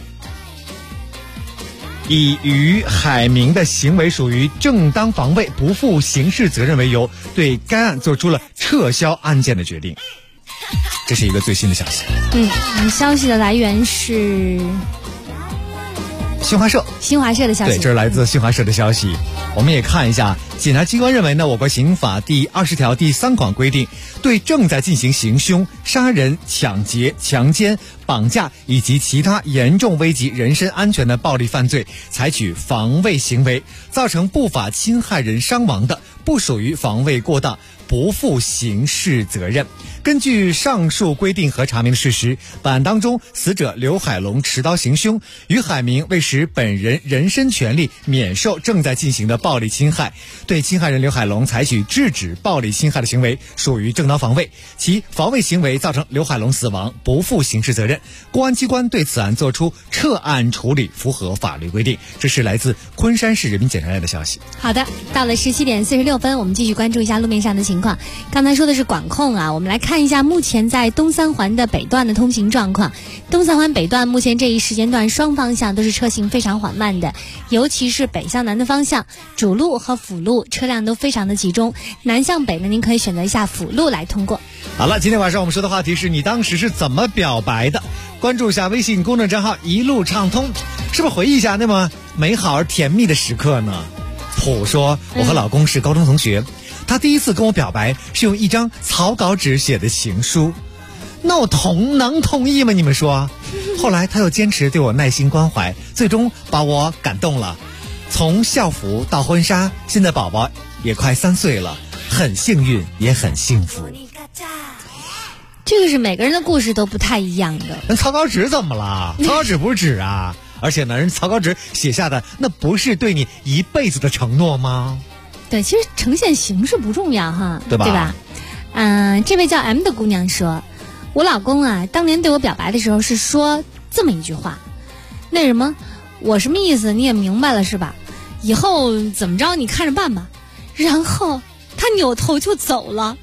以于海明的行为属于正当防卫，不负刑事责任为由，对该案做出了撤销案件的决定。这是一个最新的消息。 消息的来源是新华社的消息。对，这是来自新华社的消息。我们也看一下，检察机关认为呢，我国刑法第20条第3款规定，对正在进行行凶、杀人、抢劫、强奸、绑架以及其他严重危及人身安全的暴力犯罪，采取防卫行为，造成不法侵害人伤亡的，不属于防卫过当，不负刑事责任。根据上述规定和查明的事实，本案当中，死者刘海龙持刀行凶，于海明为使本人人身权利免受正在进行的暴力侵害，对侵害人刘海龙采取制止暴力侵害的行为，属于正当防卫，其防卫行为造成刘海龙死亡，不负刑事责任。公安机关对此案作出撤案处理，符合法律规定。这是来自昆山市人民检察院的消息。 好的，到了17点46分，我们继续关注一下路面上的情况。刚才说的是管控啊，我们来看一下目前在东三环的北段的通行状况。东三环北段目前这一时间段双方向都是车行非常缓慢的，尤其是北向南的方向，主路和辅路车辆都非常的集中。南向北呢，您可以选择一下辅路来通过。 好了，今天晚上我们说的话题是你当时是怎么表白的？关注一下微信公众账号一路畅通，是不是回忆一下那么美好而甜蜜的时刻呢？普说，我和老公是高中同学，他第一次跟我表白是用一张草稿纸写的情书，那我能同意吗？你们说？后来他又坚持对我耐心关怀，最终把我感动了。从校服到婚纱，现在宝宝也快3岁了，很幸运也很幸福。 这个是每个人的故事都不太一样的。 那草稿纸怎么了？草稿纸不是纸啊！而且呢，人草稿纸写下的那不是对你一辈子的承诺吗？ 对，其实呈现形式不重要哈， 对吧？ 这位叫 M 的姑娘说，我老公啊，当年对我表白的时候是说这么一句话，那什么，我什么意思你也明白了是吧？以后怎么着你看着办吧。然后他扭头就走了。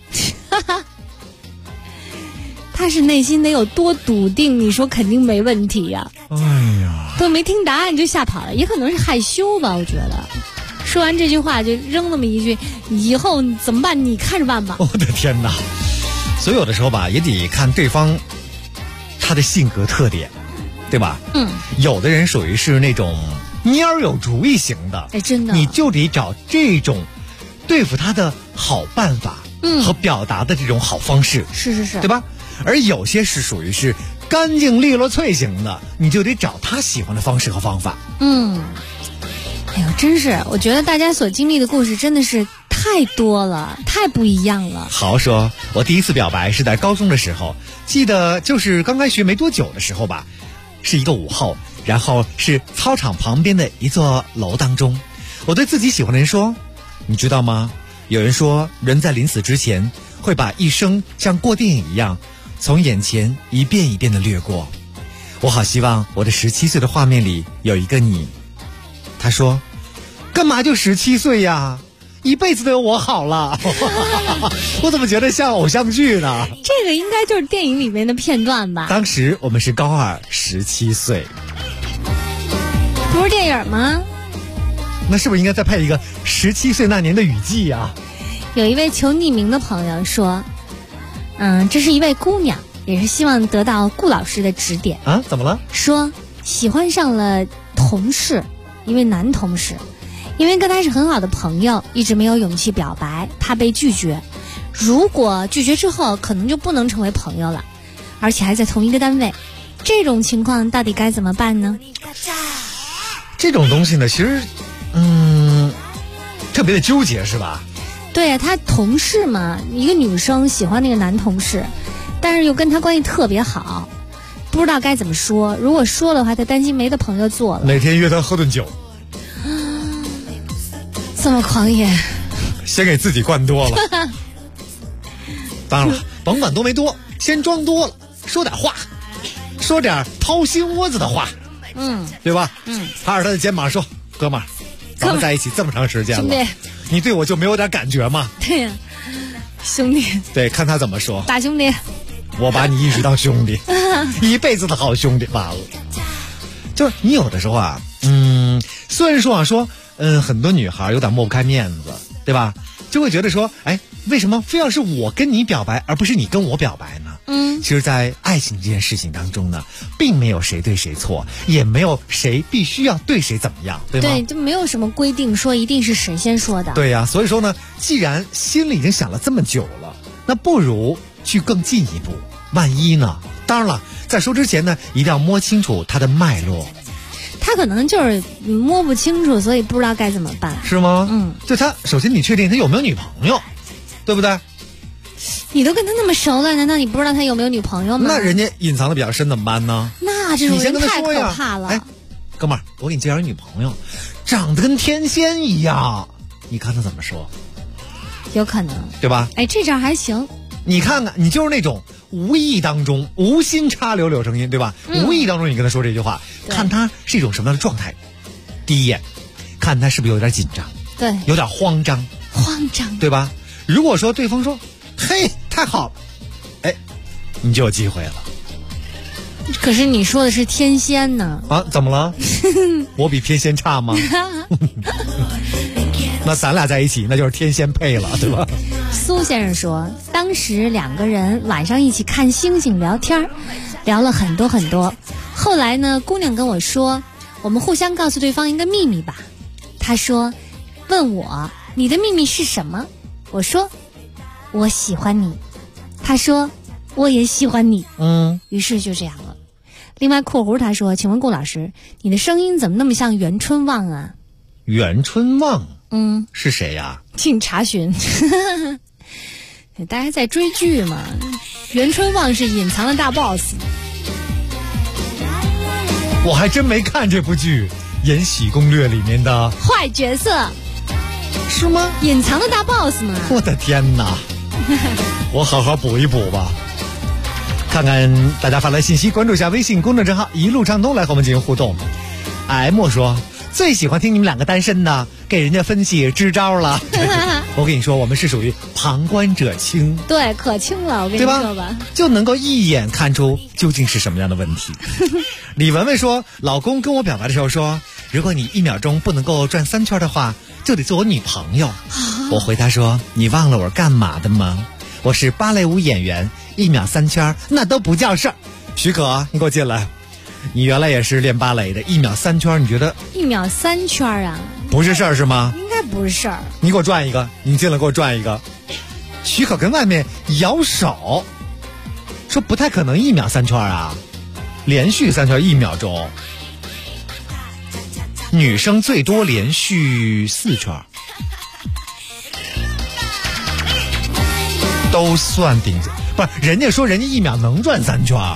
他是内心得有多笃定？你说肯定没问题呀。 哎呀， 都没听答案就吓跑了，也可能是害羞吧，我觉得。说完这句话就扔那么一句，以后怎么办？你看着办吧。 我的天哪！所以有的时候吧，也得看对方他的性格特点，对吧？有的人属于是那种蔫儿有主意型的， 真的， 你就得找这种对付他的好办法，和表达的这种好方式， 是， 对吧？而有些是属于是干净利落脆型的，你就得找他喜欢的方式和方法。 哎呦，真是，我觉得大家所经历的故事真的是太多了，太不一样了。 好说，我第一次表白是在高中的时候，记得就是刚开学没多久的时候吧，是一个午后，然后是操场旁边的一座楼当中，我对自己喜欢的人说，你知道吗？有人说人在临死之前会把一生像过电影一样从眼前一遍一遍的掠过，我好希望我的17岁的画面里有一个你。他说，干嘛就17岁呀？一辈子都有我好了。我怎么觉得像偶像剧呢？ 这个应该就是电影里面的片段吧。 当时我们是高2，17岁， 不是电影吗？ 那是不是应该再配一个17岁那年的雨季呀？ 有一位求匿名的朋友说，这是一位姑娘，也是希望得到顾老师的指点啊。怎么了？ 说喜欢上了同事，一位男同事，因为跟他是很好的朋友，一直没有勇气表白，怕被拒绝。如果拒绝之后，可能就不能成为朋友了，而且还在同一个单位，这种情况到底该怎么办呢？ 这种东西呢，其实特别的纠结，是吧？ 对呀，他同事嘛，一个女生喜欢那个男同事，但是又跟他关系特别好，不知道该怎么说。如果说的话，他担心没的朋友做了。 哪天约他喝顿酒， 这么狂野， 先给自己灌多了。当然了，甭管多没多，先装多了，说点话，说点掏心窝子的话，对吧？拍着他的肩膀说：“哥们儿，咱们在一起这么长时间了，你对我就没有点感觉吗？” 对呀，兄弟。对， 看他怎么说。 大兄弟， 我把你一直当兄弟，一辈子的好兄弟。完了，就是你有的时候啊，虽然说很多女孩有点抹不开面子，对吧？就会觉得说，哎，为什么非要是我跟你表白，而不是你跟我表白呢？其实在爱情这件事情当中呢，并没有谁对谁错，也没有谁必须要对谁怎么样，对吗？ 对，就没有什么规定说一定是谁先说的。 对呀，所以说呢，既然心里已经想了这么久了，那不如去更进一步。万一呢？当然了，在说之前呢，一定要摸清楚它的脉络。 他可能就是摸不清楚，所以不知道该怎么办。 是吗？就他首先你确定他有没有女朋友，对不对？ 你都跟他那么熟了，难道你不知道他有没有女朋友吗？ 那人家隐藏的比较深怎么办呢？ 那这种人太可怕了。 哎，哥们儿，我给你介绍一女朋友，长得跟天仙一样，你看他怎么说？ 有可能， 对吧？ 哎，这招还行。 你看看，你就是那种无意当中无心插柳柳成荫，对吧？无意当中你跟他说这句话，看他是一种什么样的状态。第一眼看他是不是有点紧张， 对， 有点慌张，对吧？如果说对方说嘿太好了，哎，你就有机会了。 可是你说的是天仙呢？ 啊，怎么了？我比天仙差吗？那咱俩在一起那就是天仙配了，对吧？ 苏先生说，当时两个人晚上一起看星星聊天，聊了很多很多。后来呢，姑娘跟我说，我们互相告诉对方一个秘密吧。她说，问我你的秘密是什么？我说我喜欢你。她说我也喜欢你。于是就这样了。另外括弧他说，请问顾老师，你的声音怎么那么像袁春望啊？ 袁春望是谁呀？ 请查询。大家在追剧嘛，袁春望是隐藏的大 boss。 我还真没看这部剧《延禧攻略》里面的坏角色是吗？ 隐藏的大 boss 嘛。 我的天哪，我好好补一补吧。看看大家发来信息，关注一下微信公众账号一路畅通，来和我们进行互动。M 说最喜欢听你们两个单身的给人家分析支招了。我跟你说，我们是属于旁观者清， 对，可清了，我跟你说吧， 就能够一眼看出究竟是什么样的问题。李文文说，老公跟我表白的时候说，如果你1秒钟不能够转3圈的话，就得做我女朋友。我回答说，你忘了我干嘛的吗？我是芭蕾舞演员，1秒3圈那都不叫事儿。许可，你给我进来。你原来也是练芭蕾的，1秒3圈，你觉得 1秒3圈啊？ 不是事儿是吗？ 应该不是事儿。 你给我转一个，你进来给我转一个。许可跟外面摇手，说不太可能1秒3圈啊，连续3圈1秒钟。女生最多连续4圈，都算顶级。不是，人家说人家1秒能转3圈。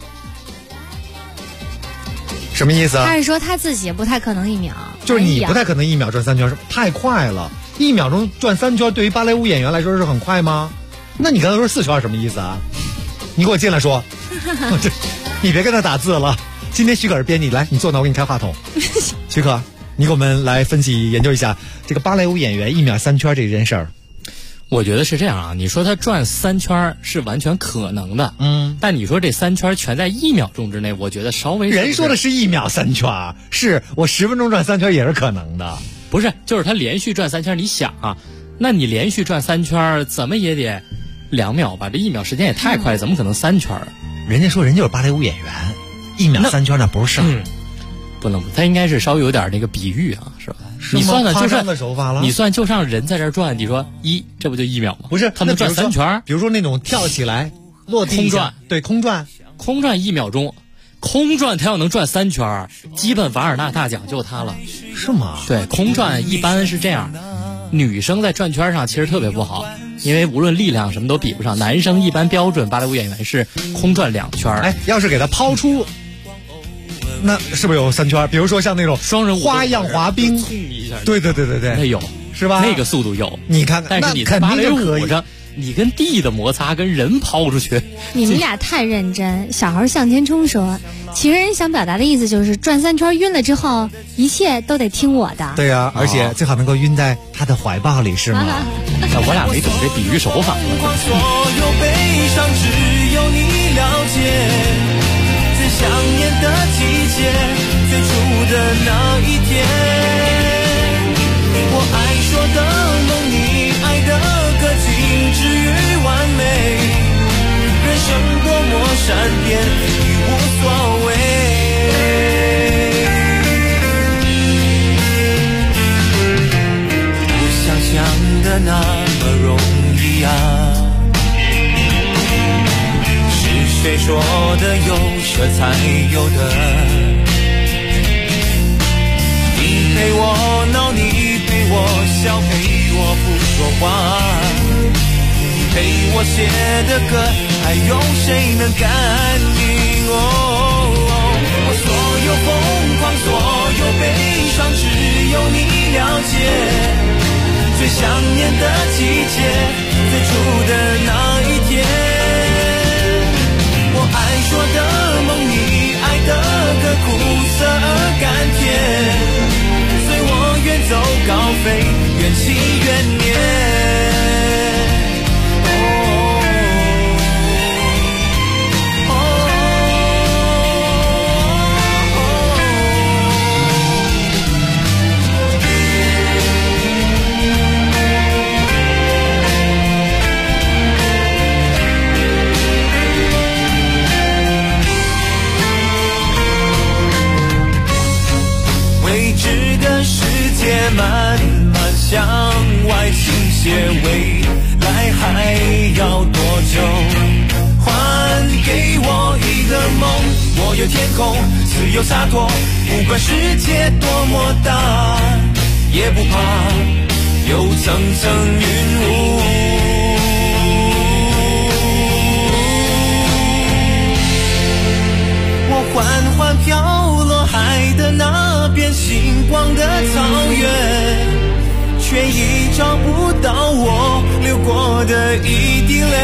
什么意思啊？ 他是说他自己也不太可能1秒， 就是你不太可能1秒转3圈，太快了。1秒钟转3圈，对于芭蕾舞演员来说是很快吗？那你刚才说4圈什么意思啊？你给我进来说。你别跟他打字了。今天许可是编辑，来，你坐那，我给你开话筒。许可，你给我们来分析研究一下这个芭蕾舞演员1秒3圈这件事儿。 我觉得是这样啊，你说他转3圈是完全可能的，但你说这3圈全在1秒钟之内，我觉得稍微人说的是1秒3圈，是我10分钟转3圈也是可能的， 不是，就是他连续转3圈，你想啊，那你连续转3圈，怎么也得2秒吧？这1秒时间也太快，怎么可能3圈啊？ 人家说人就是芭蕾舞演员，1秒3圈那不是事儿， 不能，他应该是稍微有点那个比喻啊，是吧？你算算就上，你算就上人在这转，你说这不就1秒吗？ 不是， 他能转3圈。 比如说那种跳起来落地空转， 对，空转 1秒钟，空转他要能转3圈，基本瓦尔纳大奖就他了， 是吗？ 对，空转一般是这样， 女生在转圈上其实特别不好，因为无论力量什么都比不上。男生一般标准芭蕾舞演员是空转2圈。 哎，要是给他抛出，那是不是有3圈？比如说像那种双人花样滑冰，对， 那有是吧？ 那个速度有， 你看， 但是你在芭蕾舞上，你跟地的摩擦跟人抛出去， 你们俩太认真。小孩向前冲说，其实人想表达的意思就是转3圈晕了之后，一切都得听我的。 对呀，而且最好能够晕在他的怀抱里，是吗？ 那我俩没懂这比喻手法。 所有悲伤只有你了解。最想念的季节，最初的那一天，我爱说的梦，你爱的歌，精致与完美，人生多么善变，已无所谓。不想象的那么容易啊，谁说的有舍才有的？你陪我闹，你陪我笑，陪我不说话，你陪我写的歌，还有谁能感应？我所有疯狂，所有悲伤，只有你了解。最想念的季节，最初的那一天。爱说的梦，你爱的歌，苦涩而甘甜，随我远走高飞，缘起缘灭。慢慢向外倾斜，未来还要多久？还给我一个梦，我有天空，自由洒脱，不管世界多么大，也不怕有层层云雾。我缓缓飘落海的那边，星光的草原，却已找不到我流过的一滴泪。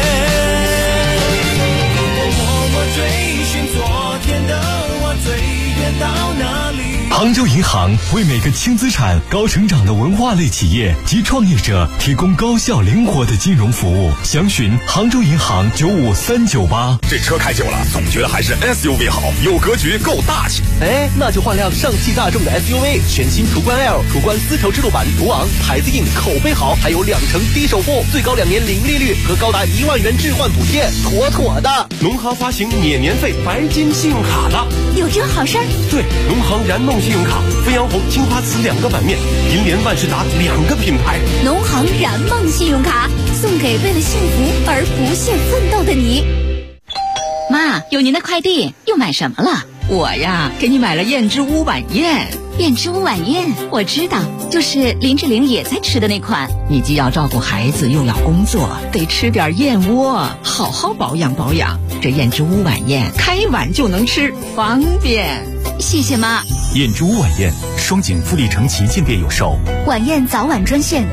我默默追寻昨天的我，最远到哪里？ 杭州银行为每个轻资产、高成长的文化类企业及创业者提供高效灵活的金融服务。详询杭州银行95398。 这车开久了，总觉得还是 SUV 好，有格局，够大气。 哎，那就换辆上汽大众的 SUV， 全新途观 L、途观丝绸之路版，途昂，牌子硬，口碑好，还有2成低首付，最高2年零利率和高达1万元置换补贴，妥妥的。 农行发行免年费白金信用卡了， 有这好事儿？ 对，农行燃梦信用卡，飞扬红、青花瓷2个版面，银联万事达2个品牌。 农行燃梦信用卡送给为了幸福而不懈奋斗的你。 妈，有您的快递，又买什么了？ 我呀，给你买了燕之屋晚宴。 燕之屋晚宴，我知道，就是林志玲也在吃的那款。 你既要照顾孩子，又要工作，得吃点燕窝，好好保养保养。这燕之屋晚宴，开碗就能吃，方便。 谢谢妈。 燕之屋晚宴，双井富力城旗舰店有售。 晚宴早晚专线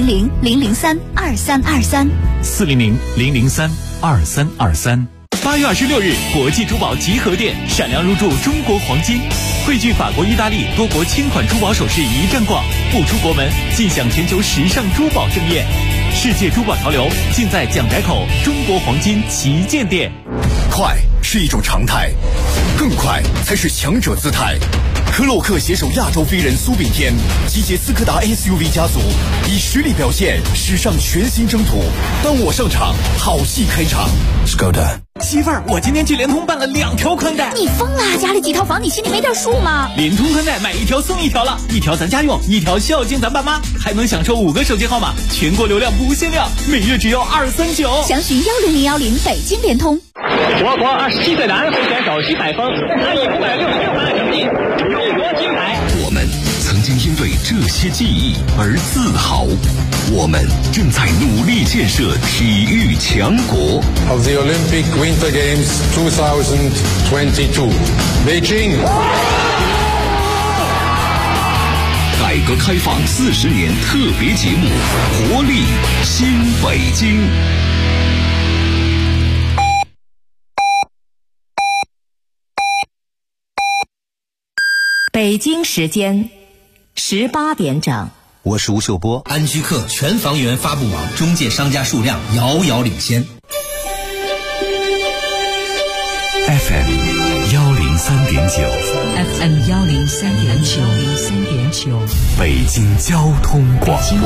400-003-2323，400-003-2323。8月26日，国际珠宝集合店闪亮入驻中国黄金，汇聚法国、意大利多国千款珠宝首饰一站逛，不出国门尽享全球时尚珠宝盛宴。世界珠宝潮流尽在蒋宅口中国黄金旗舰店。 快是一种常态，更快才是强者姿态。科洛克携手亚洲飞人苏炳添，集结斯柯达 SUV 家族，以实力表现史上全新征途。当我上场，好戏开场。Skoda。 媳妇儿，我今天去联通办了2条宽带。 你疯了？家里几套房，你心里没点数吗？ 联通宽带买1条送1条了，1条咱家用，1条孝敬咱爸妈，还能享受5个手机号码，全国流量不限量，每月只要239。 详询10010北京联通。 我国27岁男候选手徐海峰，他以566万成绩入国金牌。 我们曾经因为这些记忆而自豪。我们正在努力建设体育强国。 Of the Olympic Winter Games 2022, Beijing。 改革开放40年特别节目，活力新北京。 北京时间18点整。 我是吴秀波。 安居客全房源发布网中介商家数量遥遥领先。 FM 103.9，FM 103.9， 北京交通广播，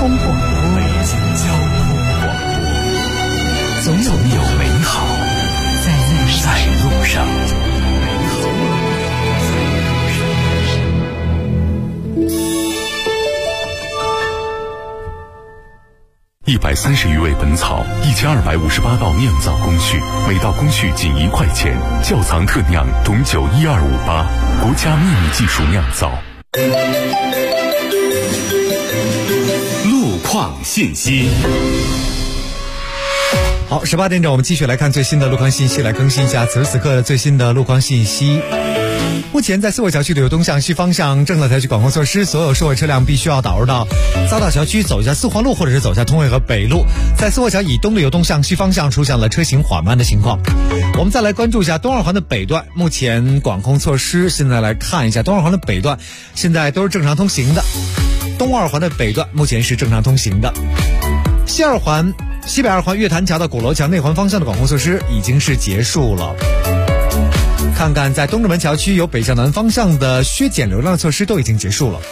总有美好在路上。130余味本草，1258道酿造工序，每道工序仅1块钱，窖藏特酿董酒12588，国家秘密技术酿造。 路况信息。 好，18点整，我们继续来看最新的路况信息，来更新一下此时此刻的最新的路况信息。目前在四惠桥区的东向西方向正在采取管控措施，所有受惠车辆必须要导入到匝道桥区，走一下四环路或者是走下通惠河北路。在四惠桥以东的东向西方向出现了车行缓慢的情况。我们再来关注一下东二环的北段，目前管控措施，现在来看一下东二环的北段，现在都是正常通行的。东二环的北段目前是正常通行的。西北二环月坛桥到鼓楼桥内环方向的管控措施已经是结束了。看看在东直门桥区有北向南方向的削减流量措施都已经结束了。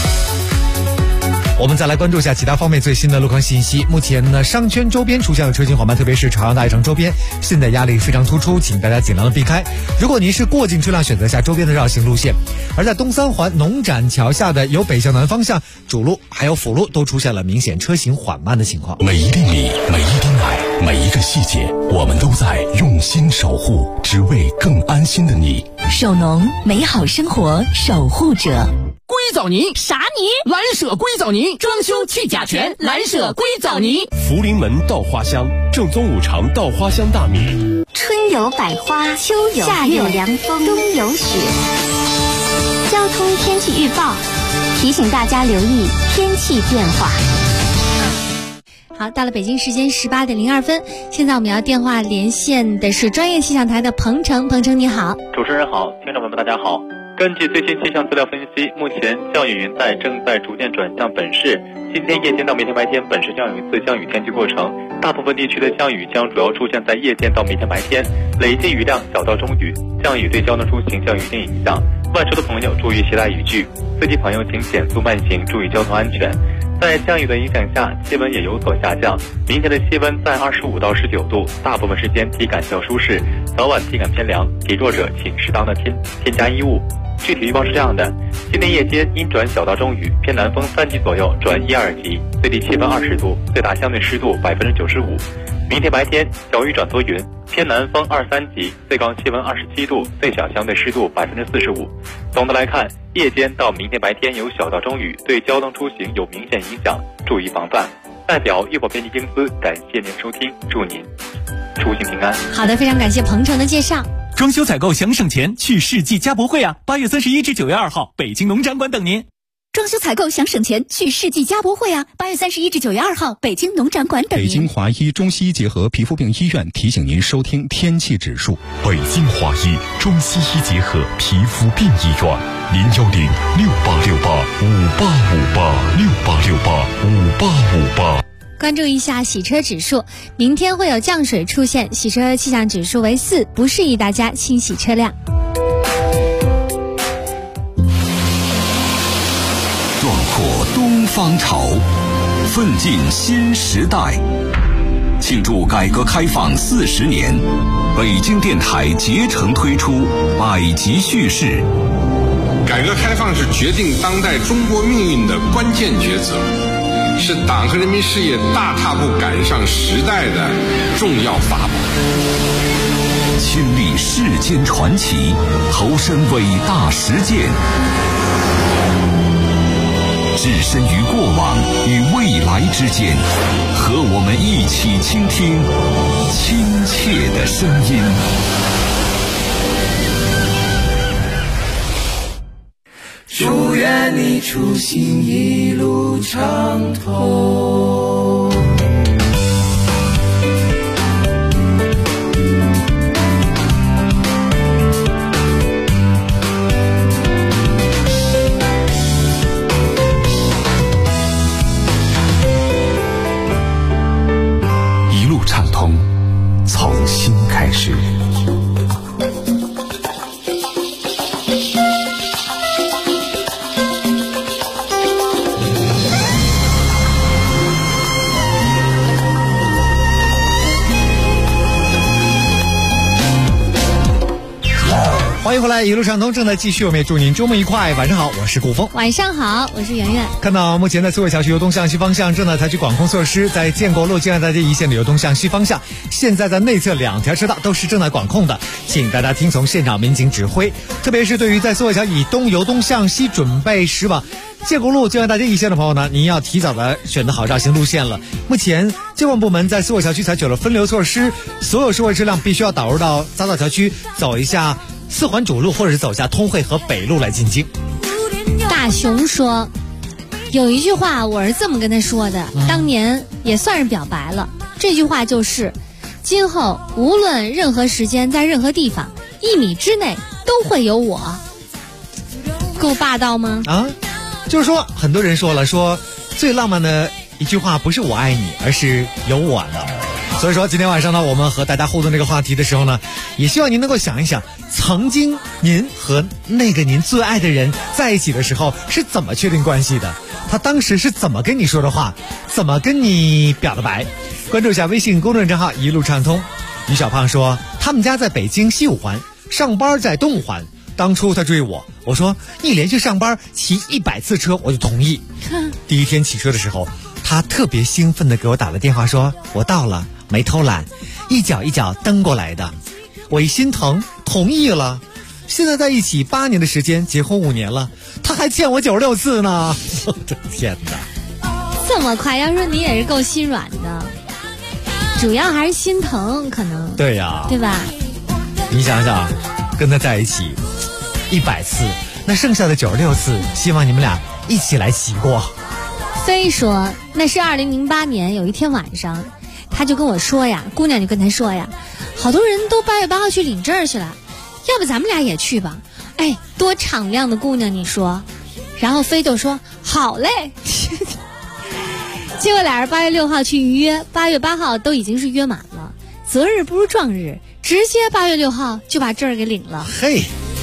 我们再来关注一下其他方面最新的路况信息。目前呢，商圈周边出现了车行缓慢，特别是朝阳大悦城周边，现在压力非常突出，请大家尽量的避开。如果您是过境车辆，选择下周边的绕行路线。而在东三环农展桥下的有北向南方向主路还有辅路都出现了明显车行缓慢的情况。 每一粒米，每一滴奶，每一个细节，我们都在用心守护，只为更安心的你。 手农，美好生活守护者。 硅藻泥啥泥？ 蓝舍硅藻泥，装修去甲醛，蓝舍硅藻泥。 福临门稻花香，正宗5常稻花香大米。 春有百花，秋有夏有凉风，冬有雪。交通天气预报提醒大家留意天气变化。 好，到了北京时间18点02分，现在我们要电话连线的是专业气象台的彭程。彭程你好。 主持人好，听众朋友们大家好。根据最新气象资料分析，目前降雨云带正在逐渐转向本市。今天夜间到明天白天，本市将有一次降雨天气过程，大部分地区的降雨将主要出现在夜间到明天白天，累计雨量小到中雨，降雨对交通出行将有一定影响。外出的朋友注意携带雨具，司机朋友请减速慢行，注意交通安全。在降雨的影响下，气温也有所下降。明天的气温在25到19度，大部分时间体感较舒适，早晚体感偏凉，体弱者请适当的添加衣物。具体预报是这样的：今天夜间阴转小到中雨，偏南风3级左右转1、2级，最低气温20度，最大相对湿度95%。明天白天小雨转多云，偏南风2、3级，最高气温27度，最小相对湿度45%。总的来看，夜间到明天白天有小到中雨，对交通出行有明显影响，注意防范。代表预报编辑公司感谢您收听，祝您出行平安。 好的，非常感谢彭程的介绍。 装修采购想省钱，去世纪家博会啊！8月31至9月2号，北京农展馆等您。 装修采购想省钱，去世纪家博会啊！8月31至9月2号，北京农展馆等您。 北京华医中西医结合皮肤病医院提醒您收听天气指数。 北京华医中西医结合皮肤病医院，0106868585858，6885858。 关注一下洗车指数，明天会有降水出现，洗车气象指数为4，不适宜大家清洗车辆。 壮阔东方潮，奋进新时代。庆祝改革开放40年，北京电台竭诚推出百集叙事。 改革开放是决定当代中国命运的关键抉择，是党和人民事业大踏步赶上时代的重要法宝。 亲历世间传奇，投身伟大实践。 置身于过往与未来之间，和我们一起倾听亲切的声音。 祝愿你出行一路畅通。 一路畅通，从心开始。 欢迎回来，一路畅通正在继续，我们也祝您周末愉快。晚上好，我是顾峰。 晚上好，我是圆圆。 看到目前在思维小区由东向西方向正在采取管控措施，在建国路建安大街一线的由东向西方向，现在在内侧2条车道都是正在管控的，请大家听从现场民警指挥。特别是对于在思维桥以东由东向西准备驶往建国路建安大街一线的朋友呢，您要提早的选择好绕行路线了。目前监管部门在思维桥区采取了分流措施，所有社会车辆必须要导入到匝道桥区，走一下4环主路或者是走下通惠和北路来进京。 大雄说，有一句话我是这么跟他说的，当年也算是表白了。这句话就是，今后无论任何时间在任何地方，1米之内都会有我。够霸道吗？ 啊，就是说很多人说了，说最浪漫的一句话不是我爱你，而是有我了。所以说今天晚上呢，我们和大家互动这个话题的时候呢，也希望您能够想一想，曾经您和那个您最爱的人在一起的时候是怎么确定关系的，他当时是怎么跟你说的话，怎么跟你表的白。关注一下微信公众账号一路畅通。于小胖说，他们家在北京西5环，上班在东5环，当初他追我，我说你连续上班骑100次车我就同意。第一天骑车的时候，他特别兴奋地给我打了电话，说我到了，没偷懒，一脚一脚蹬过来的。我一心疼，同意了。现在在一起8年的时间，结婚5年了，他还欠我96次呢。我的天哪， 这么快？要说你也是够心软的，主要还是心疼，可能。 对呀， 对吧？ 你想想，跟他在一起100次，那剩下的96次，希望你们俩一起来骑过。 非说那是2008年有一天晚上，他就跟我说呀，姑娘就跟他说呀，好多人都8月8号去领证去了，要不咱们俩也去吧？哎，多敞亮的姑娘，你说？然后飞就说好嘞。结果俩人8月6号去预约，8月8号都已经是约满了，择日不如撞日，直接8月6号就把证给领了。 嘿，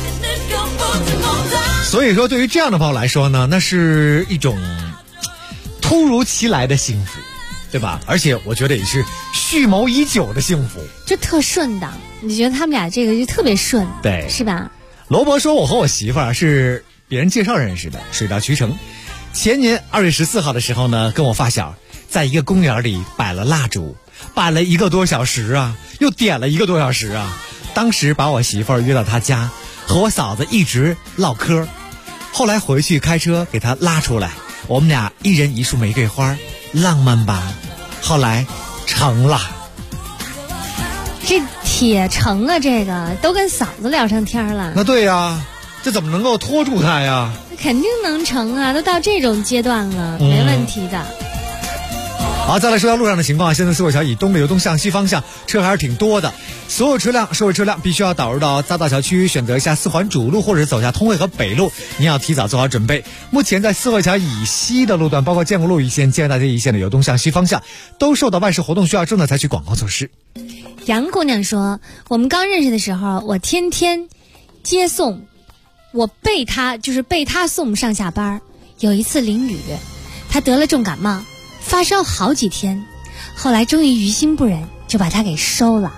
所以说对于这样的朋友来说呢，那是一种突如其来的幸福，对吧？而且我觉得也是蓄谋已久的幸福， 就特顺当。你觉得他们俩这个就特别顺， 对， 是吧？ 罗伯说，我和我媳妇儿是别人介绍认识的，水到渠成。前年2月14号的时候呢，跟我发小在一个公园里摆了蜡烛，摆了1个多小时啊，又点了1个多小时啊。当时把我媳妇儿约到她家，和我嫂子一直唠嗑。后来回去开车给她拉出来，我们俩一人1束玫瑰花，浪漫吧？后来成了。 这铁成啊，这个都跟嫂子聊上天了。 那对呀，这怎么能够拖住他呀？ 肯定能成啊，都到这种阶段了，没问题的。 好，再来说到路上的情况。现在思维桥以东的由东向西方向车还是挺多的，所有社会车辆必须要导入到匝道桥区，选择一下4环主路或者走下通惠和北路，您要提早做好准备。目前在思维桥以西的路段，包括建国路一线、建安大街一线的由东向西方向，都受到外事活动需要，正在采取管控措施。 杨姑娘说，我们刚认识的时候，我天天接送，我被他送上下班。有一次淋雨，他得了重感冒，发烧好几天，后来终于于心不忍，就把他给收了。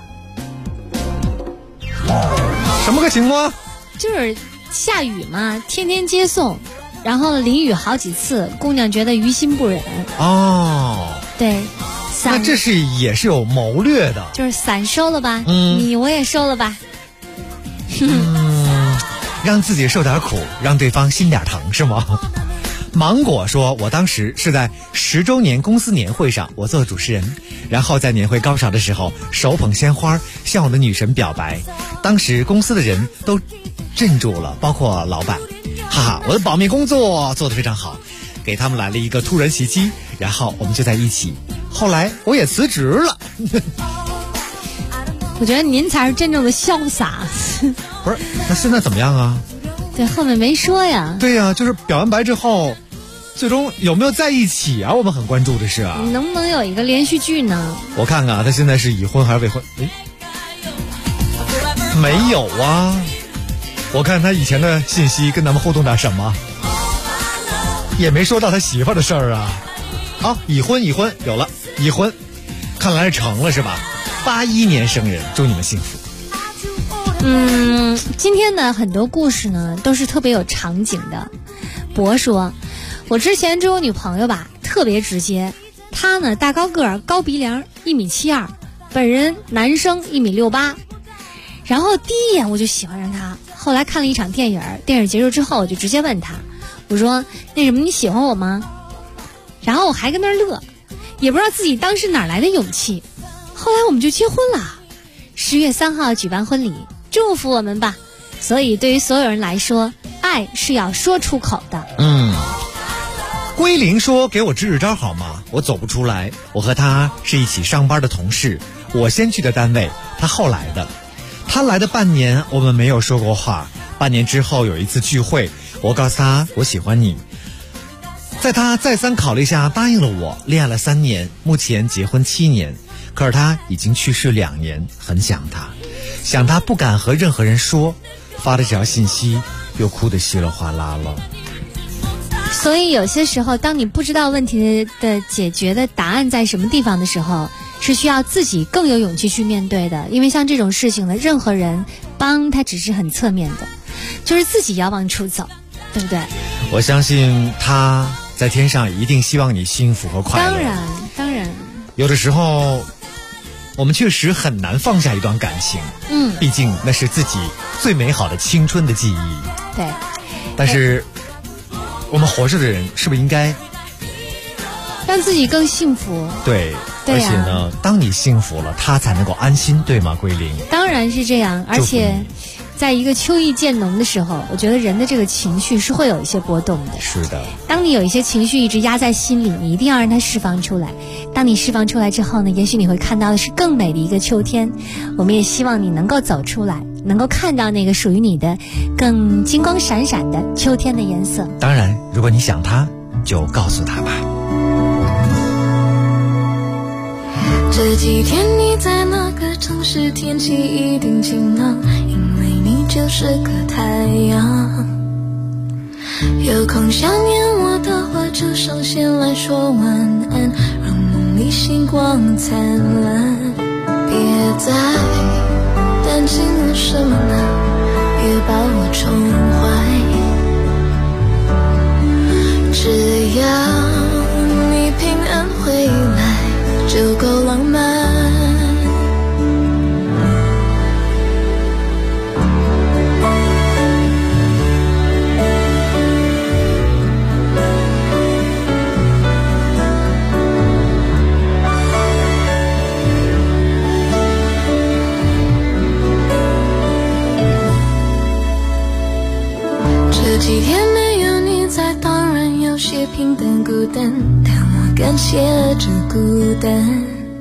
什么个情况？ 就是下雨嘛，天天接送，然后淋雨好几次，姑娘觉得于心不忍。 哦， 对， 那这是也是有谋略的， 就是伞收了吧，我也收了吧。 让自己受点苦，让对方心点疼，是吗？ 芒果说，我当时是在10周年公司年会上，我做主持人，然后在年会高潮的时候手捧鲜花向我的女神表白，当时公司的人都镇住了，包括老板。哈哈，我的保密工作做得非常好，给他们来了一个突然袭击，然后我们就在一起，后来我也辞职了。 我觉得您才是真正的潇洒。 不是，那现在怎么样啊？ 对，后面没说呀。 对呀，就是表完白之后最终有没有在一起啊？我们很关注的是啊， 能不能有一个连续剧呢？ 我看看啊，他现在是已婚还是未婚？没有啊。我看他以前的信息跟咱们互动点什么，也没说到他媳妇的事儿啊。好，已婚有了，已婚，看来是成了是吧？81年生人，祝你们幸福。 今天呢很多故事呢都是特别有场景的。博说，我之前追我女朋友吧，特别直接。她呢大高个儿，高鼻梁，1.72米，本人男生1.68米。然后第一眼我就喜欢上她，后来看了一场电影，电影结束之后我就直接问她，我说那什么你喜欢我吗？然后我还跟那儿乐，也不知道自己当时哪来的勇气。后来我们就结婚了，10月3号举办婚礼，祝福我们吧。所以对于所有人来说，爱是要说出口的。 归零说，给我支支招好吗？我走不出来，我和他是一起上班的同事，我先去的单位，他后来的。他来的半年我们没有说过话，半年之后有一次聚会，我告诉他我喜欢你，在他再三考虑下答应了我，恋爱了3年，目前结婚7年，可是他已经去世2年，很想他，想他不敢和任何人说，发了这条信息又哭得稀里哗啦了。 所以有些时候当你不知道问题的解决的答案在什么地方的时候，是需要自己更有勇气去面对的。因为像这种事情呢，任何人帮他只是很侧面的，就是自己要往出走，对不对？ 我相信他在天上一定希望你幸福和快乐。 当然有的时候我们确实很难放下一段感情，毕竟那是自己最美好的青春的记忆。 对， 但是我们活着的人是不是应该让自己更幸福？ 对，而且呢，当你幸福了，他才能够安心，对吗？归零， 当然是这样。而且在一个秋意渐浓的时候，我觉得人的这个情绪是会有一些波动的。 是的， 当你有一些情绪一直压在心里，你一定要让它释放出来。当你释放出来之后呢，也许你会看到的是更美的一个秋天。我们也希望你能够走出来，能够看到那个属于你的更金光闪闪的秋天的颜色。 当然，如果你想他，就告诉他吧。 这几天你在那个城市，天气一定晴朗，因为你就是个太阳。有空想念我的话，就上线来说晚安，让梦里星光灿烂。别再担心我什么呢，别把我宠坏，只要你平安回来就够浪漫。这几天没有你在，当然有些平淡孤单，但我感谢这孤单，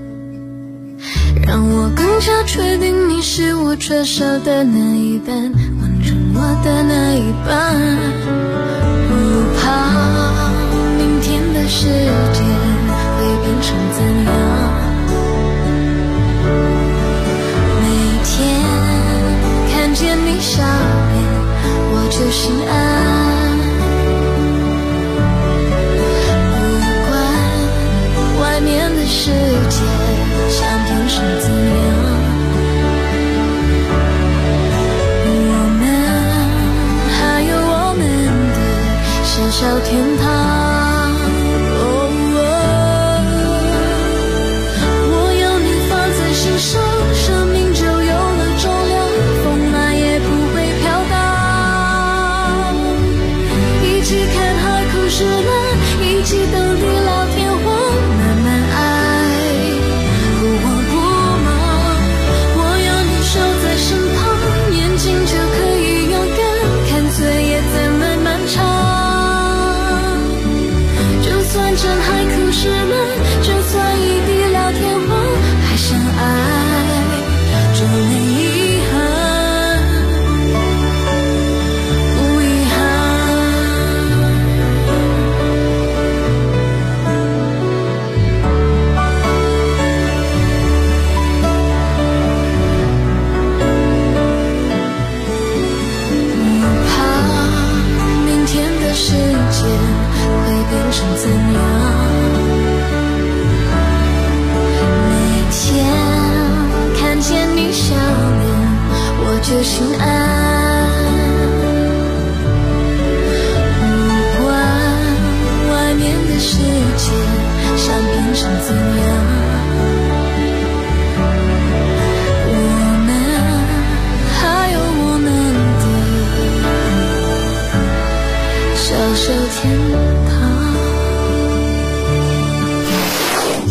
让我更加确定你是我缺少的那一半，完成我的那一半。不怕明天的世界会变成怎样，每天看见你笑脸我就心安。外面的世界像天是怎样，我们还有我们的小小天堂。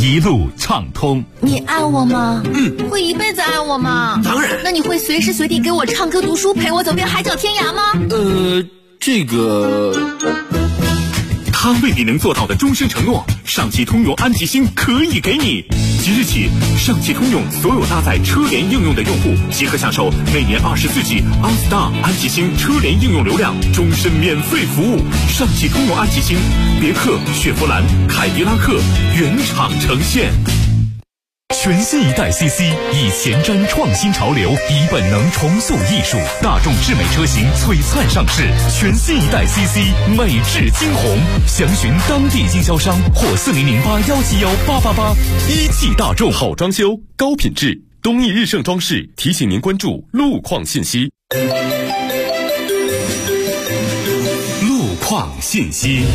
一路畅通。 你爱我吗？会一辈子爱我吗？ 当然。 那你会随时随地给我唱歌读书，陪我走遍海角天涯吗？ 这个。 他为你能做到的终身承诺，上汽通用安吉星可以给你。即日起，上汽通用所有搭载车联应用的用户，即可享受每年24G OnStar 安吉星车联应用流量，终身免费服务。上汽通用安吉星，别克、雪佛兰、凯迪拉克原厂呈现。全新一代 CC 以前瞻创新潮流，以本能重塑艺术，大众智美车型璀璨上市。全新一代 CC 美至惊鸿，详询当地经销商或4008171888。一汽大众好装修高品质，东义日盛装饰提醒您关注路况信息。路况信息。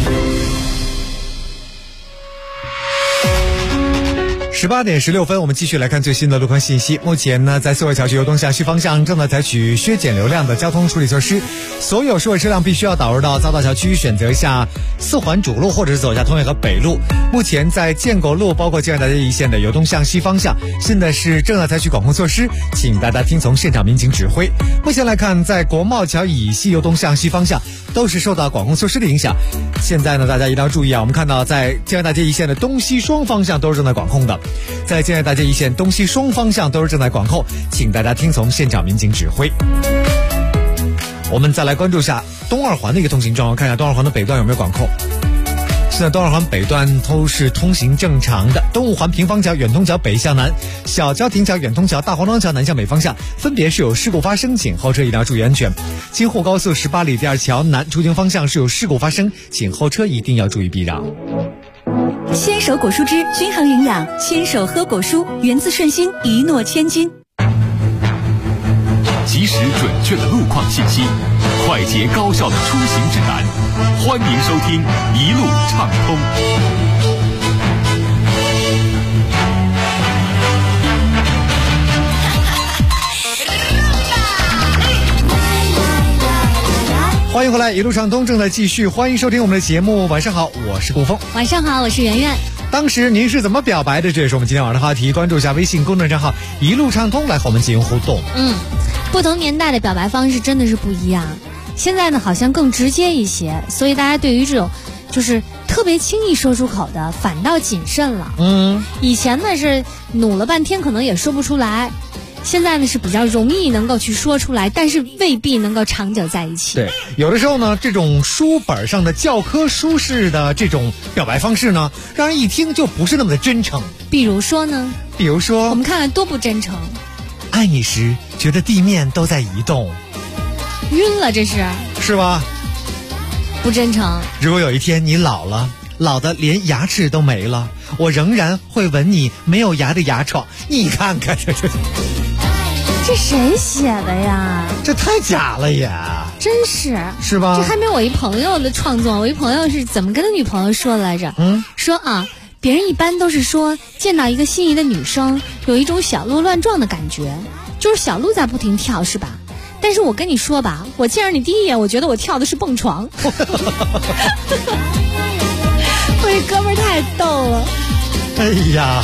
18点16分，我们继续来看最新的路况信息。目前呢，在四惠桥区由东向西方向正在采取削减流量的交通处理措施，所有市委车辆必须要导入到匝道桥区，选择一下4环主路或者是走一下通惠河北路。目前在建国路包括建安大街一线的由东向西方向，现在是正在采取管控措施，请大家听从现场民警指挥。目前来看，在国贸桥以西由东向西方向都是受到管控措施的影响。现在呢，大家一定要注意啊！我们看到在建安大街一线的东西双方向都是正在管控的。在建安大街一线东西双方向都是正在管控，请大家听从现场民警指挥。我们再来关注一下东二环的一个通行状况，看一下东二环的北段有没有管控。现在东二环北段都是通行正常的，东五环平方桥、远通桥北向南、小桥亭桥、远通桥、大黄庄桥南向北方向分别是有事故发生，请后车一定要注意安全。京沪高速18里第二桥南出京方向是有事故发生，请后车一定要注意避让。 牵手果蔬汁均衡营养，牵手喝果蔬，源自顺心，一诺千金。 及时准确的路况信息，快捷高效的出行指南，欢迎收听一路畅通。 欢迎回来，一路畅通正在继续，欢迎收听我们的节目。晚上好，我是顾峰。 晚上好，我是圆圆。 当时您是怎么表白的？这也是我们今天晚上的话题。关注一下微信公众账号一路畅通，来和我们进行互动。 不同年代的表白方式真的是不一样。现在呢，好像更直接一些，所以大家对于这种就是特别轻易说出口的，反倒谨慎了。以前呢是努了半天可能也说不出来，现在呢是比较容易能够去说出来，但是未必能够长久在一起。 对，有的时候呢，这种书本上的教科书式的这种表白方式呢，让人一听就不是那么的真诚。 比如说，我们看看多不真诚。 爱你时觉得地面都在移动， 晕了，这是吧？ 不真诚。 如果有一天你老了，老的连牙齿都没了，我仍然会吻你没有牙的牙床。你看看这谁写的呀？ 这太假了呀！ 真是吧？这还没我一朋友的创作。我一朋友是怎么跟他女朋友说来着？说啊，别人一般都是说见到一个心仪的女生，有一种小鹿乱撞的感觉，就是小鹿在不停跳，是吧？但是我跟你说吧，我见着你第一眼，我觉得我跳的是蹦床。我这哥们儿太逗了。 哎呀！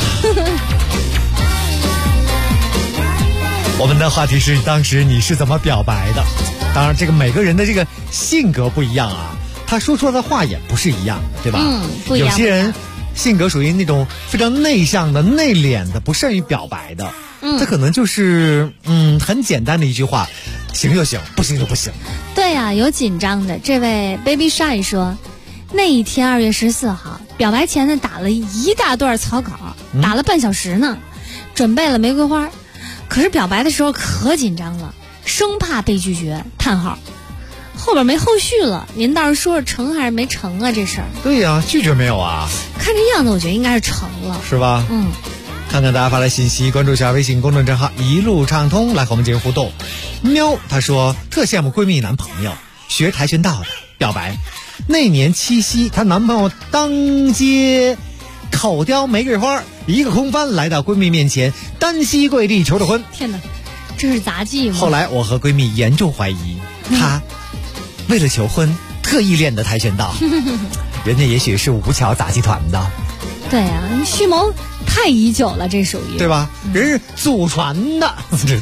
我们的话题是当时你是怎么表白的？当然，这个每个人的这个性格不一样啊，他说出来的话也不是一样的，对吧？ 不一样。 有些人性格属于那种非常内向的、内敛的，不善于表白的。他可能就是很简单的一句话，行就行，不行就不行。 对呀，有紧张的。这位 Baby Shy 说，那一天2月14号表白前呢，打了一大段草稿，打了半小时呢，准备了玫瑰花，可是表白的时候可紧张了，生怕被拒绝。后边没后续了，您倒是说成还是没成啊？这事儿。 对呀，拒绝没有啊？ 看这样子，我觉得应该是成了， 是吧？看看大家发来信息，关注一下微信公众账号一路畅通，来和我们进行互动。喵，他说特羡慕闺蜜男朋友学跆拳道的表白，那年七夕，她男朋友当街口叼玫瑰花，一个空翻来到闺蜜面前，单膝跪地求着婚。 天哪，这是杂技吗？ 后来我和闺蜜严重怀疑，她为了求婚特意练的跆拳道，人家也许是吴桥杂技团的。 对啊，蓄谋太已久了，这属于对吧？人是祖传的。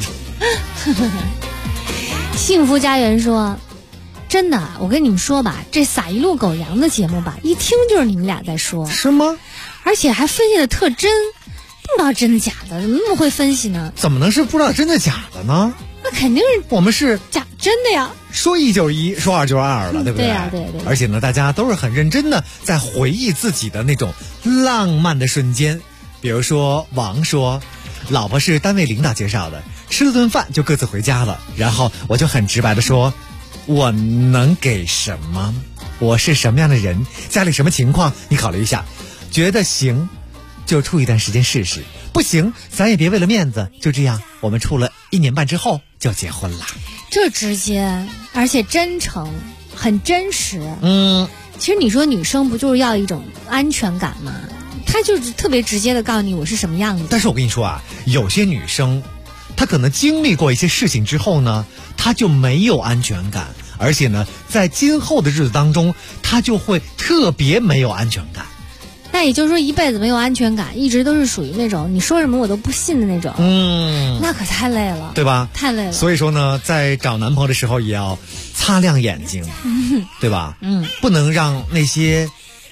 幸福家园说，真的，我跟你们说吧，这撒一路狗粮的节目吧，一听就是你们俩在说。 是吗？ 而且还分析的特真，不知道真的假的，怎么那么会分析呢？ 怎么能是不知道真的假的呢？ 那肯定是我们是真的呀。 说1就是1，说2就是2了，对不对？ 对呀，对。 而且呢，大家都是很认真的在回忆自己的那种浪漫的瞬间。比如说王说，老婆是单位领导介绍的，吃了顿饭就各自回家了。然后我就很直白的说，我能给什么？我是什么样的人？家里什么情况？你考虑一下，觉得行就处一段时间试试，不行咱也别为了面子。就这样，我们处了1年半之后就结婚了。 这直接而且真诚，很真实。其实你说女生不就是要一种安全感吗？她就是特别直接的告诉你我是什么样子。 但是我跟你说啊，有些女生她可能经历过一些事情之后呢，她就没有安全感，而且呢在今后的日子当中她就会特别没有安全感。 那也就是说一辈子没有安全感，一直都是属于那种你说什么我都不信的那种。那可太累了， 对吧？ 太累了。 所以说呢，在找男朋友的时候也要擦亮眼睛，对吧？不能让那些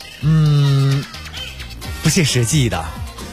不切实际的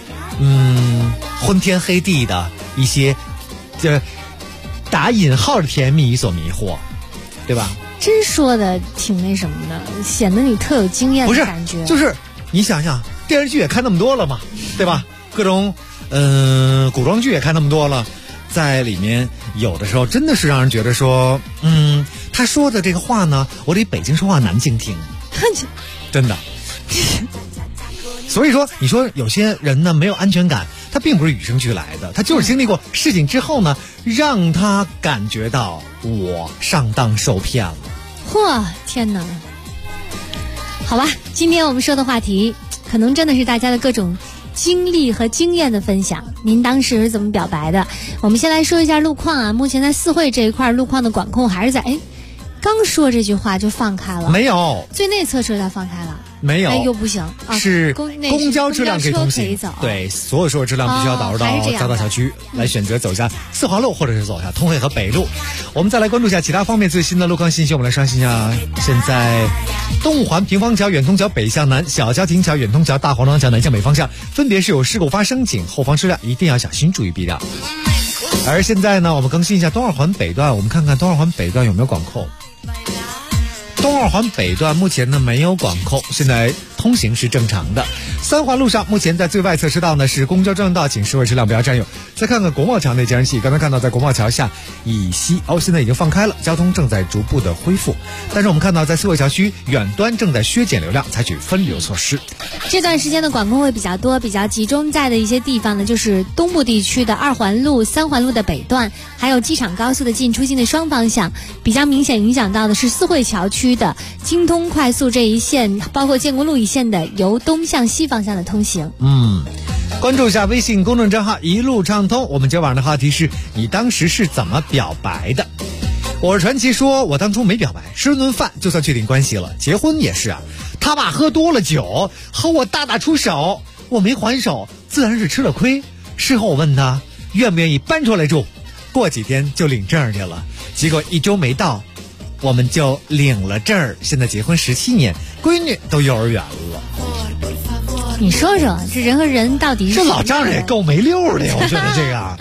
昏天黑地的一些打引号的甜蜜所迷惑，对吧？ 真说的挺那什么的，显得你特有经验的感觉。 就是你想想，电视剧也看那么多了嘛，对吧？各种古装剧也看那么多了，在里面有的时候真的是让人觉得说，他说的这个话呢，我得北京说话难听听，真的。所以说，你说有些人呢没有安全感，他并不是与生俱来的，他就是经历过事情之后呢，让他感觉到我上当受骗了。 嚯，天哪！好吧，今天我们说的话题可能真的是大家的各种经历和经验的分享，您当时是怎么表白的？我们先来说一下路况啊，目前在四惠这一块路况的管控还是在刚说这句话就放开了？ 没有， 最内侧车道放开了。 没有， 又不行， 是公交车辆可以通行，对，所有车辆必须要导入到匝道小区，来选择走下四环路或者是走下通惠和北路。我们再来关注一下其他方面最新的路况信息，我们来刷新一下。现在东五环平方桥远通桥北向南、小桥亭桥远通桥大黄庄桥南向北方向分别是有事故发生，请后方车辆一定要小心注意避让。而现在呢，我们更新一下东二环北段，我们看看东二环北段有没有管控。东二环北段目前呢没有管控，现在通行是正常的。三环路上目前在最外侧车道呢是公交专用道，请视为车辆不要占用。再看看国贸桥内节燃器，刚才看到在国贸桥下以西现在已经放开了，交通正在逐步的恢复。但是我们看到在四惠桥区远端正在削减流量，采取分流措施。 这段时间的管控会比较多，比较集中在的一些地方呢，就是东部地区的二环路、三环路的北段，还有机场高速的进出境的双方向。比较明显影响到的是四惠桥区的京通快速这一线，包括建国路一线的由东向西方向的通行。 关注一下微信公众账号一路畅通。我们今晚的话题是你当时是怎么表白的？我是传奇说，我当初没表白，吃了顿饭就算确定关系了。结婚也是啊，他爸喝多了酒和我大打出手，我没还手，自然是吃了亏。事后我问他愿不愿意搬出来住，过几天就领证去了，结果1周没到我们就领了证，现在结婚17年，闺女都幼儿园了。 你说说，这人和人到底是这老丈人也够没溜的呀！我觉得这个，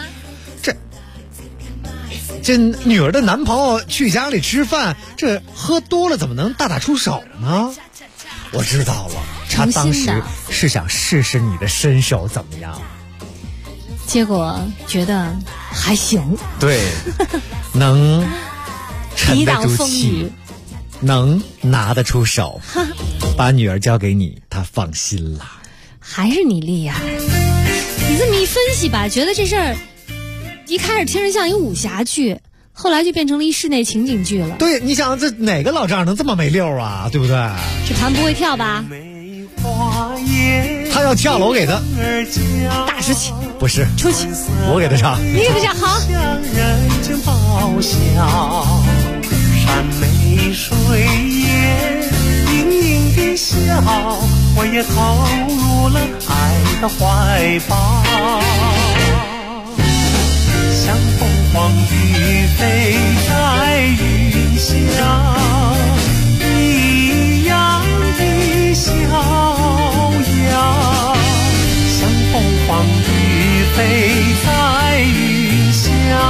这女儿的男朋友去家里吃饭，这喝多了怎么能大打出手呢？我知道了，他当时是想试试你的身手怎么样， 结果觉得还行。 对，能沉得住气，能拿得出手，把女儿交给你，他放心了。 还是你厉害。你这么一分析吧，觉得这事儿一开始听着像一武侠剧，后来就变成了一室内情景剧了。 对，你想这哪个老丈人能这么没溜啊？对不对？ 这盘不会跳吧？ 他要跳了，我给他打出去。 不是， 出去， 我给他唱。 你给他唱好。 山美水也盈盈的笑，我也投入了爱的怀抱，像凤凰于飞在云霄，一样的逍遥，像凤凰于飞在云霄，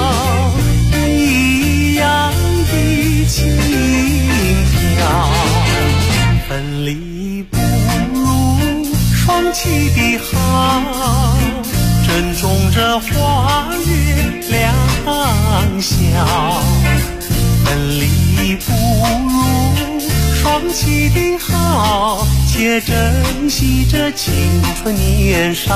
一样的轻飘，分离不如双栖的好，珍重这花月良宵，分离不如双栖的好，且珍惜这青春年少。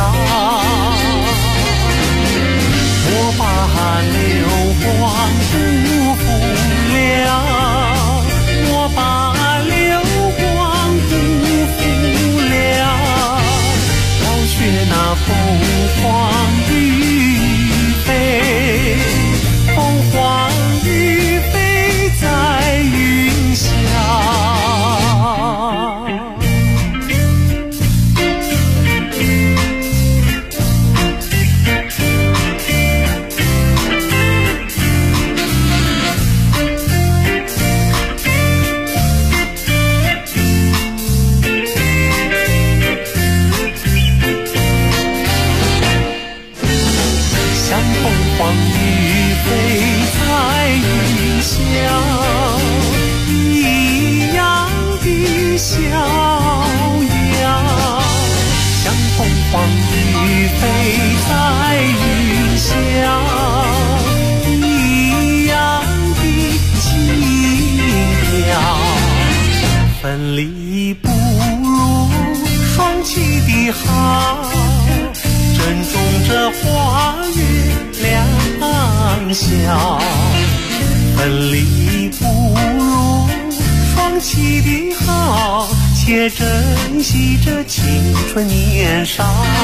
我把流光辜负了，我把流光辜负了，要学那凤凰于飞，凤凰于飞在云霄。一样的逍遥，像凤凰于飞在云霄，一样的轻飘，分离不如双栖的好，珍重这花月良宵，分离不如双栖的好，且珍惜这青春年少。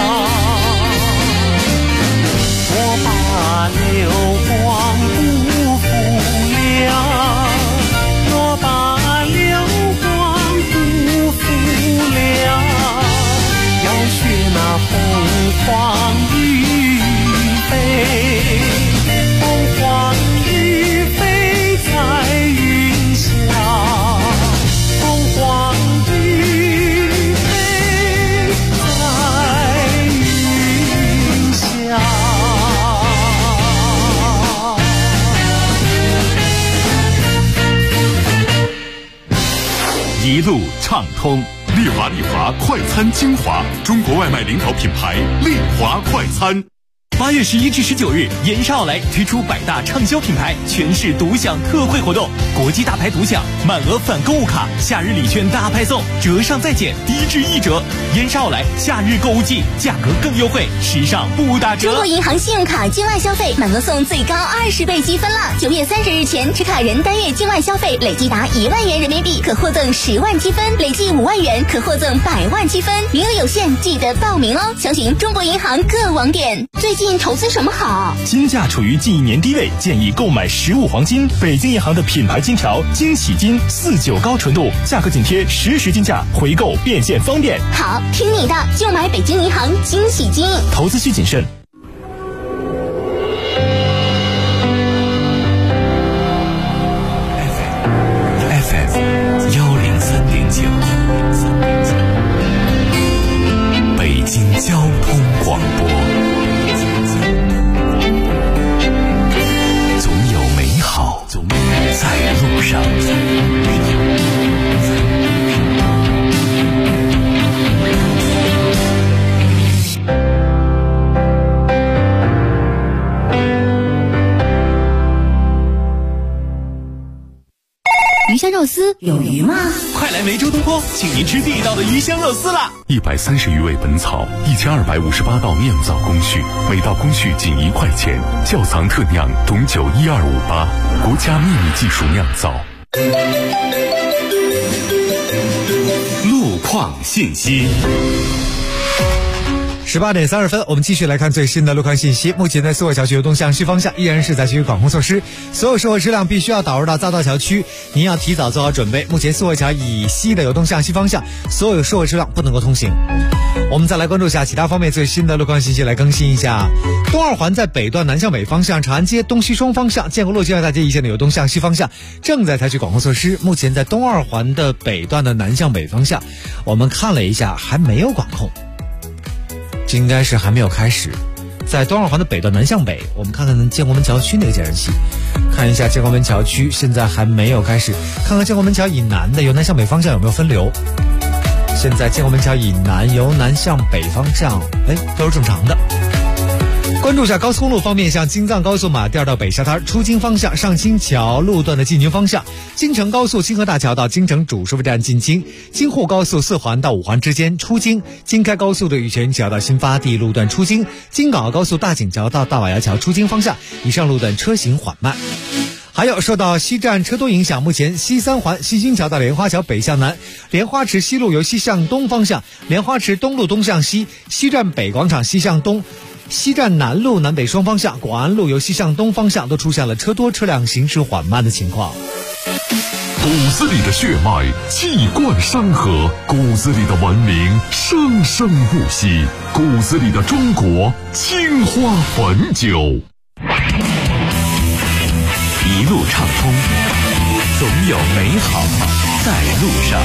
我把流光辜负了，我把流光辜负了，要学那凤凰于飞，凤凰于飞在云霄，凤凰于飞在云霄。 一路畅通，丽华快餐精华，中国外卖领导品牌丽华快餐。 8月11至19日，盐沙奥莱推出百大畅销品牌全市独享特惠活动，国际大牌独享，满额返购物卡，夏日礼券大派送，折上再减，低至1折。盐沙奥莱夏日购物季，价格更优惠，时尚不打折。 中国银行信用卡境外消费满额送最高20倍积分了！9月30日前持卡人单月境外消费累计达1万元人民币，可获赠10万积分；累计5万元可获赠100万积分。名额有限，记得报名哦！详询中国银行各网点。最近投资什么好？ 金价处于近1年低位，建议购买15黄金。北京银行的品牌金条惊喜金49高纯度，价格紧贴实时金价，回购变现方便。 好，听你的，就买北京银行惊喜金。 投资需谨慎。FM 103.9，北京交通广播。总有美好在路上。 鱼香肉丝有鱼吗？ 快来梅州东坡，请您吃地道的鱼香肉丝啦 ！130余味本草，1258道酿造工序，每道工序仅1块钱，窖藏特酿董酒12588，国家秘密技术酿造。 路况信息。 18点30分，我们继续来看最新的路况信息。目前在苏河桥区流动向西方向依然是采取管控措施，所有社会车辆必须要导入到匝道桥区，您要提早做好准备。目前苏河桥以西的流动向西方向，所有社会车辆不能够通行。我们再来关注一下其他方面最新的路况信息，来更新一下。东二环在北段南向北方向，长安街东西双方向建国路建外大街一线的流动向西方向正在采取管控措施。目前在东二环的北段的南向北方向，我们看了一下还没有管控，这应该是还没有开始。在东二环的北段南向北，我们看看建国门桥区那个监视器，看一下建国门桥区现在还没有开始，看看建国门桥以南的由南向北方向有没有分流。现在建国门桥以南由南向北方向都是正常的。关注一下高速公路方面，像京藏高速马甸到北沙滩出京方向上清桥路段的进京方向，京承高速清河大桥到京承主收费站进京，京沪高速4环到5环之间出京，京开高速的玉泉桥到新发地路段出京，京港澳高速大井桥到大瓦窑桥出京方向，以上路段车行缓慢。还有受到西站车多影响，目前西3环西新桥到莲花桥北向南，莲花池西路由西向东方向，莲花池东路东向西，西站北广场西向东，西站南路南北双方向，广安路由西向东方向都出现了车多车辆行驶缓慢的情况。 骨子里的血脉气贯山河，骨子里的文明生生不息，骨子里的中国青花汾酒。 一路畅通，总有美好在路上。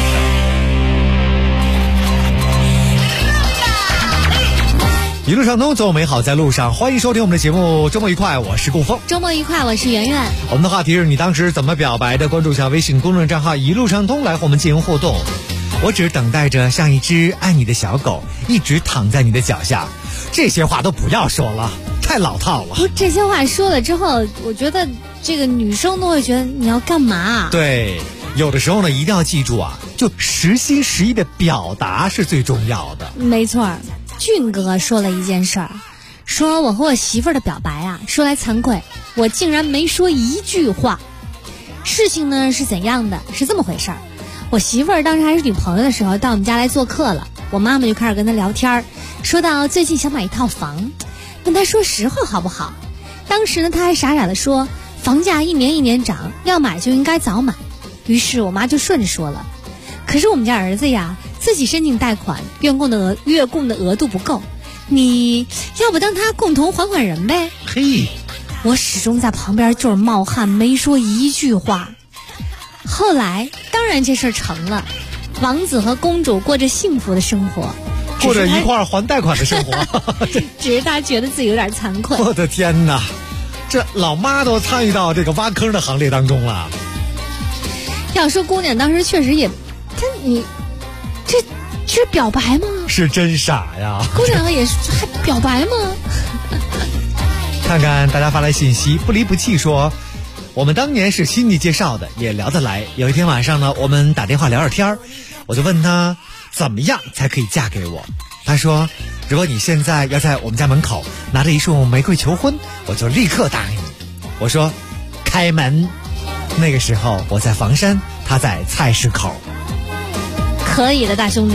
一路畅通，总有美好在路上。欢迎收听我们的节目，周末愉快，我是顾峰。 周末愉快，我是圆圆。 我们的话题是你当时怎么表白的？关注一下微信公众账号一路畅通来和我们进行互动。我只等待着像一只爱你的小狗，一直躺在你的脚下。这些话都不要说了，太老套了。 不，这些话说了之后，我觉得这个女生都会觉得你要干嘛？ 对，有的时候呢，一定要记住啊，就实心实意的表达是最重要的。 没错，俊哥说了一件事儿，说我和我媳妇儿的表白啊，说来惭愧，我竟然没说一句话。事情呢是怎样的？是这么回事儿。我媳妇儿当时还是女朋友的时候，到我们家来做客了，我妈妈就开始跟她聊天，说到最近想买一套房，问她说实话好不好。当时呢，她还傻傻的说，房价一年一年涨，要买就应该早买。于是我妈就顺着说了，可是我们家儿子呀，自己申请贷款，月供的额度不够，你要不当他共同还款人呗？ 嘿， 我始终在旁边就是冒汗，没说一句话。后来当然这事儿成了，王子和公主过着幸福的生活， 过着一块还贷款的生活。 只是他觉得自己有点惭愧。 我的天哪，这老妈都参与到这个挖坑的行列当中了。 要说姑娘当时确实也，你这是表白吗？ 是真傻呀！ 姑娘也还表白吗？ 看看大家发来信息，不离不弃说，我们当年是心理介绍的，也聊得来。有一天晚上呢，我们打电话聊着天，我就问他怎么样才可以嫁给我。他说，如果你现在要在我们家门口拿着一束玫瑰求婚，我就立刻答应你。我说开门。那个时候我在房山，他在菜市口。 可以的，大兄弟。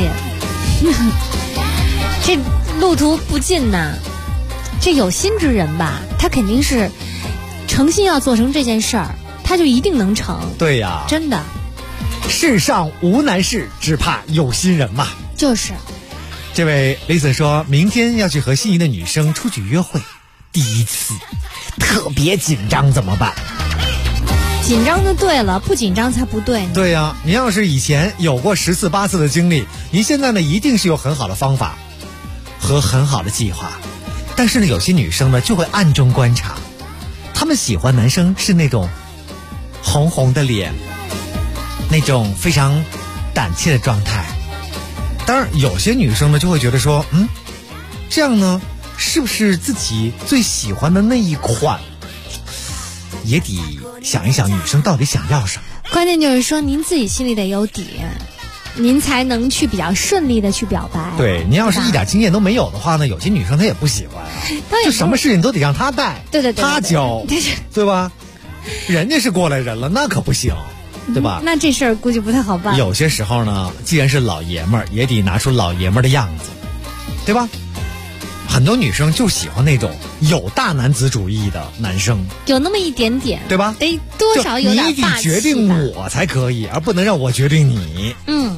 这路途不近呐，这有心之人吧，他肯定是诚心要做成这件事儿，他就一定能成。 对呀， 真的， 世上无难事，只怕有心人嘛。 就是。 这位李子说，明天要去和心仪的女生出去约会，第一次，特别紧张，怎么办？ 紧张就对了，不紧张才不对呢。 对呀，您要是以前有过10次8次的经历，您现在呢一定是有很好的方法和很好的计划。但是呢，有些女生呢就会暗中观察，她们喜欢男生是那种红红的脸，那种非常胆怯的状态。当然，有些女生呢就会觉得说，这样呢是不是自己最喜欢的那一款？也得想一想女生到底想要什么。 关键就是说您自己心里得有底，您才能去比较顺利的去表白。 对，您要是一点经验都没有的话呢，有些女生她也不喜欢就什么事情都得让她带， 对， 她教，对吧？人家是过来人了，那可不行，对吧？ 那这事儿估计不太好办。 有些时候呢，既然是老爷们儿，也得拿出老爷们儿的样子，对吧？ 很多女生就喜欢那种有大男子主义的男生， 有那么一点点， 对吧？ 得多少有点霸气吧。 你得决定我才可以，而不能让我决定你。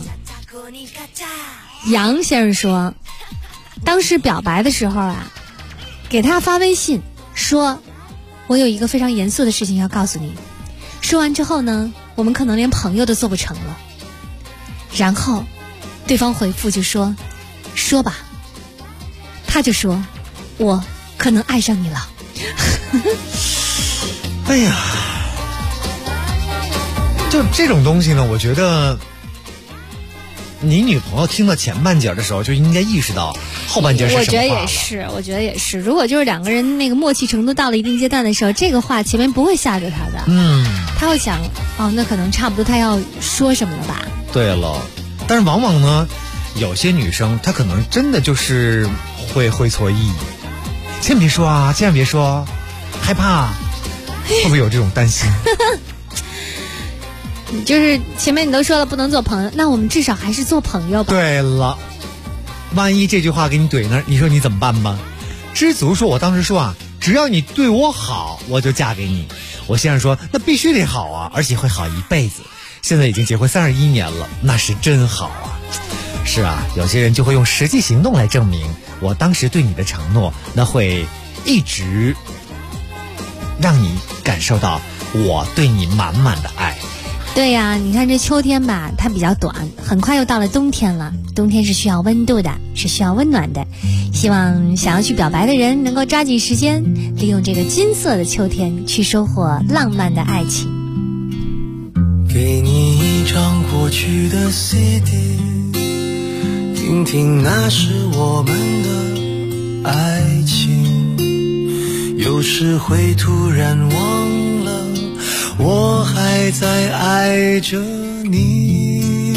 杨先生说，当时表白的时候啊，给他发微信说，我有一个非常严肃的事情要告诉你。说完之后呢，我们可能连朋友都做不成了。然后对方回复就说，说吧。他就说，我可能爱上你了。 哎呀，就这种东西呢，我觉得你女朋友听到前半截的时候就应该意识到后半截是什么话了。 我觉得也是。如果就是两个人那个默契程度到了一定阶段的时候，这个话前面不会吓着他的。他会想，哦，那可能差不多他要说什么了吧。对了， 但是往往呢，有些女生她可能真的就是会错意。千万别说啊，千万别说，害怕，会不会有这种担心？ 就是前面你都说了不能做朋友，那我们至少还是做朋友吧。 对了，万一这句话给你怼那儿，你说你怎么办吧？知足说，我当时说啊，只要你对我好，我就嫁给你。我先生说，那必须得好啊，而且会好一辈子。现在已经结婚31年了，那是真好啊。是啊，有些人就会用实际行动来证明我当时对你的承诺，那会一直让你感受到我对你满满的爱。 对呀，你看这秋天吧，它比较短，很快又到了冬天了。冬天是需要温度的，是需要温暖的。希望想要去表白的人能够抓紧时间，利用这个金色的秋天去收获浪漫的爱情。 给你一张过去的 CD， 听听那是我们的爱情。有时会突然忘了我还在爱着你，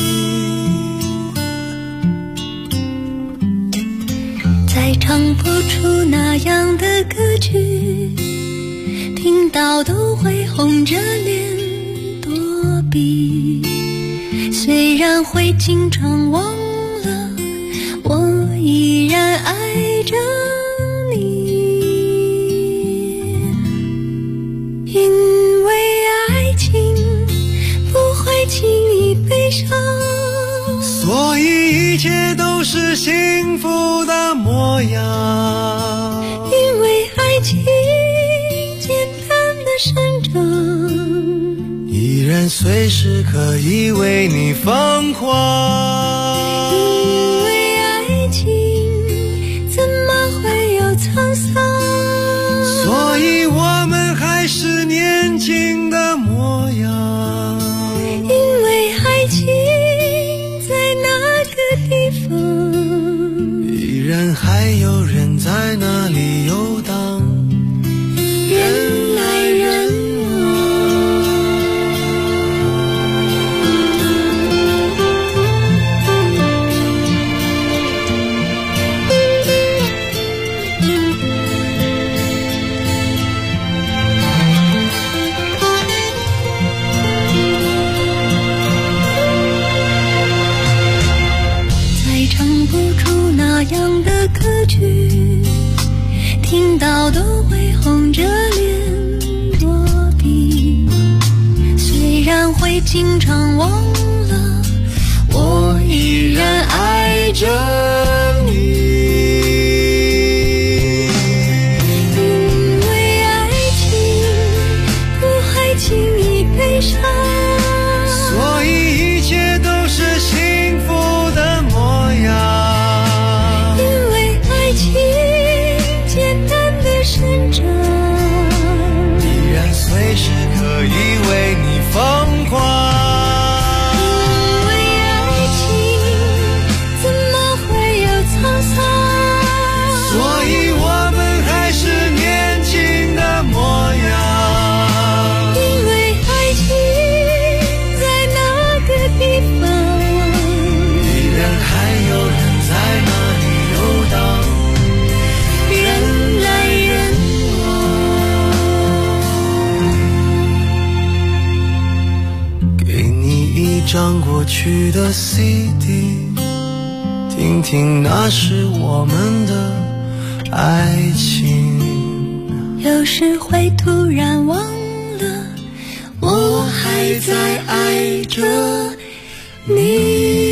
再唱不出那样的歌曲，听到都会红着脸躲避。虽然会经常忘了，我依然爱着你。因为爱情不会轻易悲伤， 所以一切都是幸福的模样。 因为爱情简单的生长， 依然随时可以为你疯狂。 因为爱情怎么会有沧桑， 所以我们还是年轻的模样。 因为爱情在那个地方， 依然还有人在那里游荡， 人来人那样的歌曲，听到都会红着脸躲避。虽然会经常忘了，我依然爱着你。因为爱情不会轻易悲伤， 所以一切都是幸福的模样。 依然随时可以为你疯狂。 因为爱情怎么会有沧桑， 所以我们还是年轻的模样。 因为爱情在那个地方， 依然还有人在那里游荡， 人来人往。给你一张过去的 CD， 听听那是我们的爱情， 有时会突然忘了，我还在爱着你。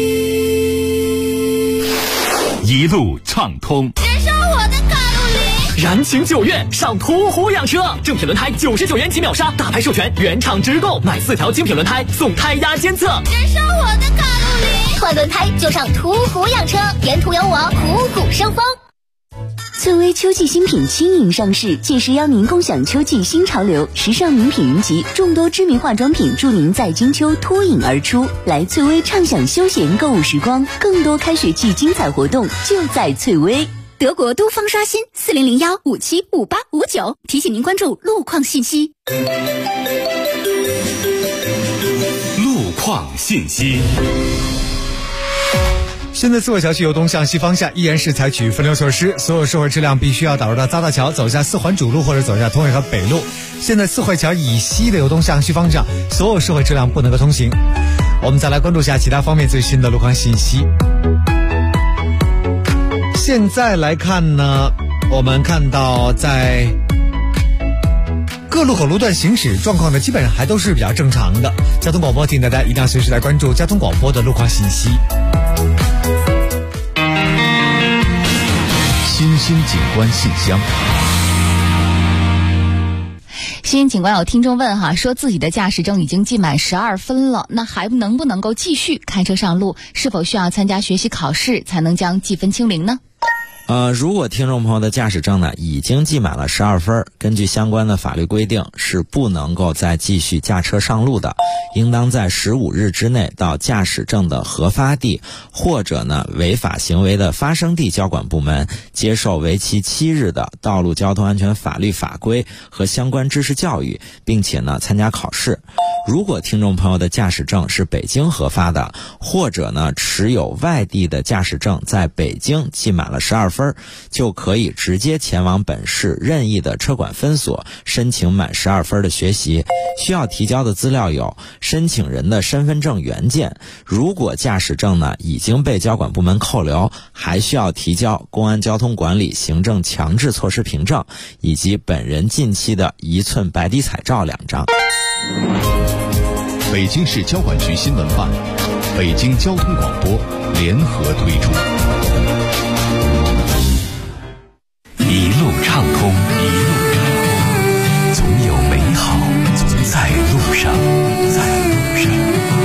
一路畅通， 燃烧我的卡路里。 燃情9月上途虎养车，正品轮胎99元起秒杀，大牌授权原厂直购，买4条精品轮胎送胎压监测。 燃烧我的卡路里。 换轮胎就上途虎养车，沿途有我虎虎生风。翠微秋季新品轻盈上市，届时邀您共享秋季新潮流，时尚名品云集，众多知名化妆品助您在金秋脱颖而出。来翠微畅享休闲购物时光，更多开学季精彩活动就在翠微。 德国都方刷新4001575859，提醒您关注路况信息。 路况信息。 现在四惠桥区由东向西方向依然是采取分流措施，所有社会车辆必须要导入到匝道桥，走下4环主路或者走下通惠河北路。现在四惠桥以西的由东向西方向，所有社会车辆不能够通行。我们再来关注一下其他方面最新的路况信息。现在来看呢，我们看到在各路口路段行驶状况呢，基本上还都是比较正常的。交通广播提醒大家一定要随时来关注交通广播的路况信息。 新兴景观信箱。 新警官有听众问哈，说自己的驾驶证已经记满12分了，那还能不能够继续开车上路？是否需要参加学习考试才能将记分清零呢？ 如果听众朋友的驾驶证呢已经记满了12分，根据相关的法律规定是不能够再继续驾车上路的，应当在15日之内到驾驶证的核发地或者呢违法行为的发生地交管部门接受为期7日的道路交通安全法律法规和相关知识教育，并且呢参加考试。如果听众朋友的驾驶证是北京核发的，或者呢持有外地的驾驶证在北京记满了12分，就可以直接前往本市任意的车管分所申请满12分的学习。需要提交的资料有申请人的身份证原件，如果驾驶证呢已经被交管部门扣留，还需要提交公安交通管理行政强制措施凭证，以及本人近期的1寸白底彩照2张。 北京市交管局新闻办、北京交通广播联合推出。 一路畅通，一路畅通，总有美好在路上，在路上。